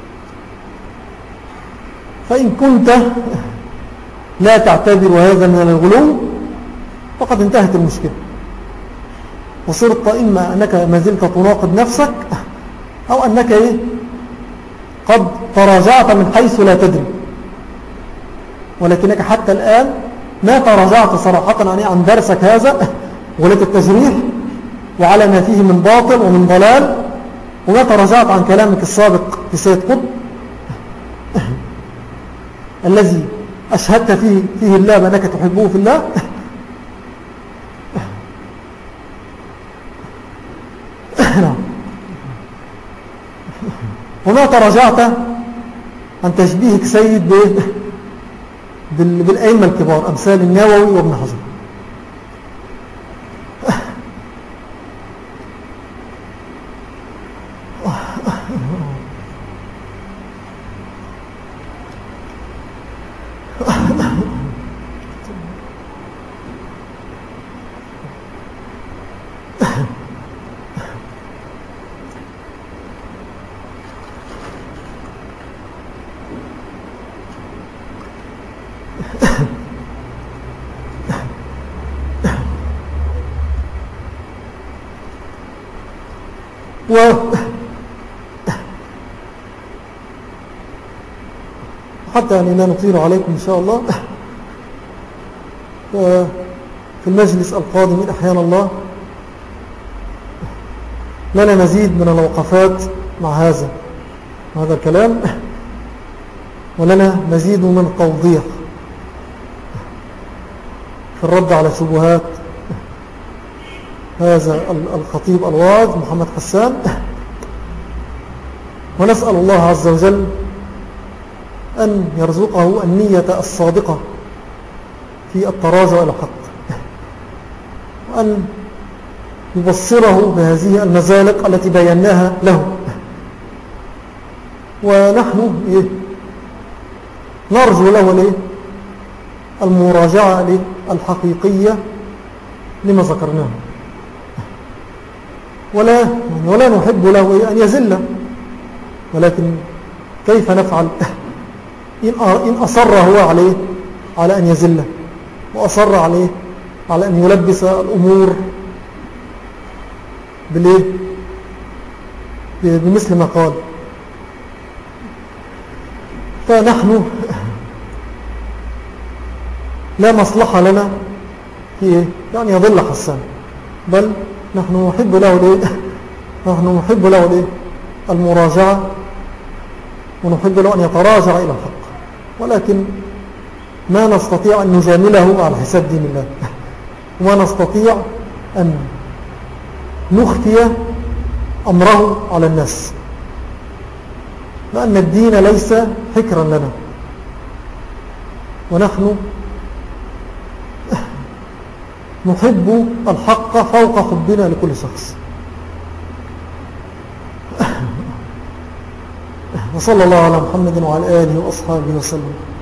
فإن كنت لا تعتبر هذا من الغلو فقد انتهت المشكلة، وصرت إما أنك ما زلت تناقض نفسك أو أنك إيه قد تراجعت من حيث لا تدري، ولكنك حتى الآن ما تراجعت صراحة عن درسك هذا غلاة التجريح وعلى ما فيه من باطل ومن ضلال، وما تراجعت عن كلامك السابق في سيد قطب الذي أشهدت فيه, فيه الله بأنك تحبه في الله، وما تراجعت عن تشبيهك سيد بالأئمة الكبار أمثال النووي وابن حجر. و حتى يعني لا نطيل عليكم إن شاء الله، في المجلس القادم من أحيان الله لنا مزيد من الوقفات مع هذا هذا الكلام، ولنا مزيد من التوضيح في الرد على شبهات هذا الخطيب الواعظ محمد حسان. ونسأل الله عز وجل أن يرزقه النية الصادقة في التراجع إلى الحق، وأن يبصره بهذه المزالق التي بيناها له. ونحن إيه؟ نرجو له ليه؟ المراجعة ليه؟ الحقيقية لما ذكرناه، ولا ولا نحب له أن يزل، ولكن كيف نفعل إن أصر هو عليه على أن يزل، وأصر عليه على أن يلبس الأمور بالإيه؟ بمثل ما قال. فنحن لا مصلحة لنا في إيه؟ يعني يضل حسان، بل نحن نحب له ليه؟ نحن نحب له ليه؟ المراجعة، ونحب له أن يتراجع إلى الحق، ولكن ما نستطيع أن نجامله على حساب دين الله، وما نستطيع أن نخفي أمره على الناس، لأن الدين ليس حكرا لنا، ونحن نحب الحق فوق حبنا لكل شخص. وصلى الله على محمد وعلى آله وأصحابه وسلم.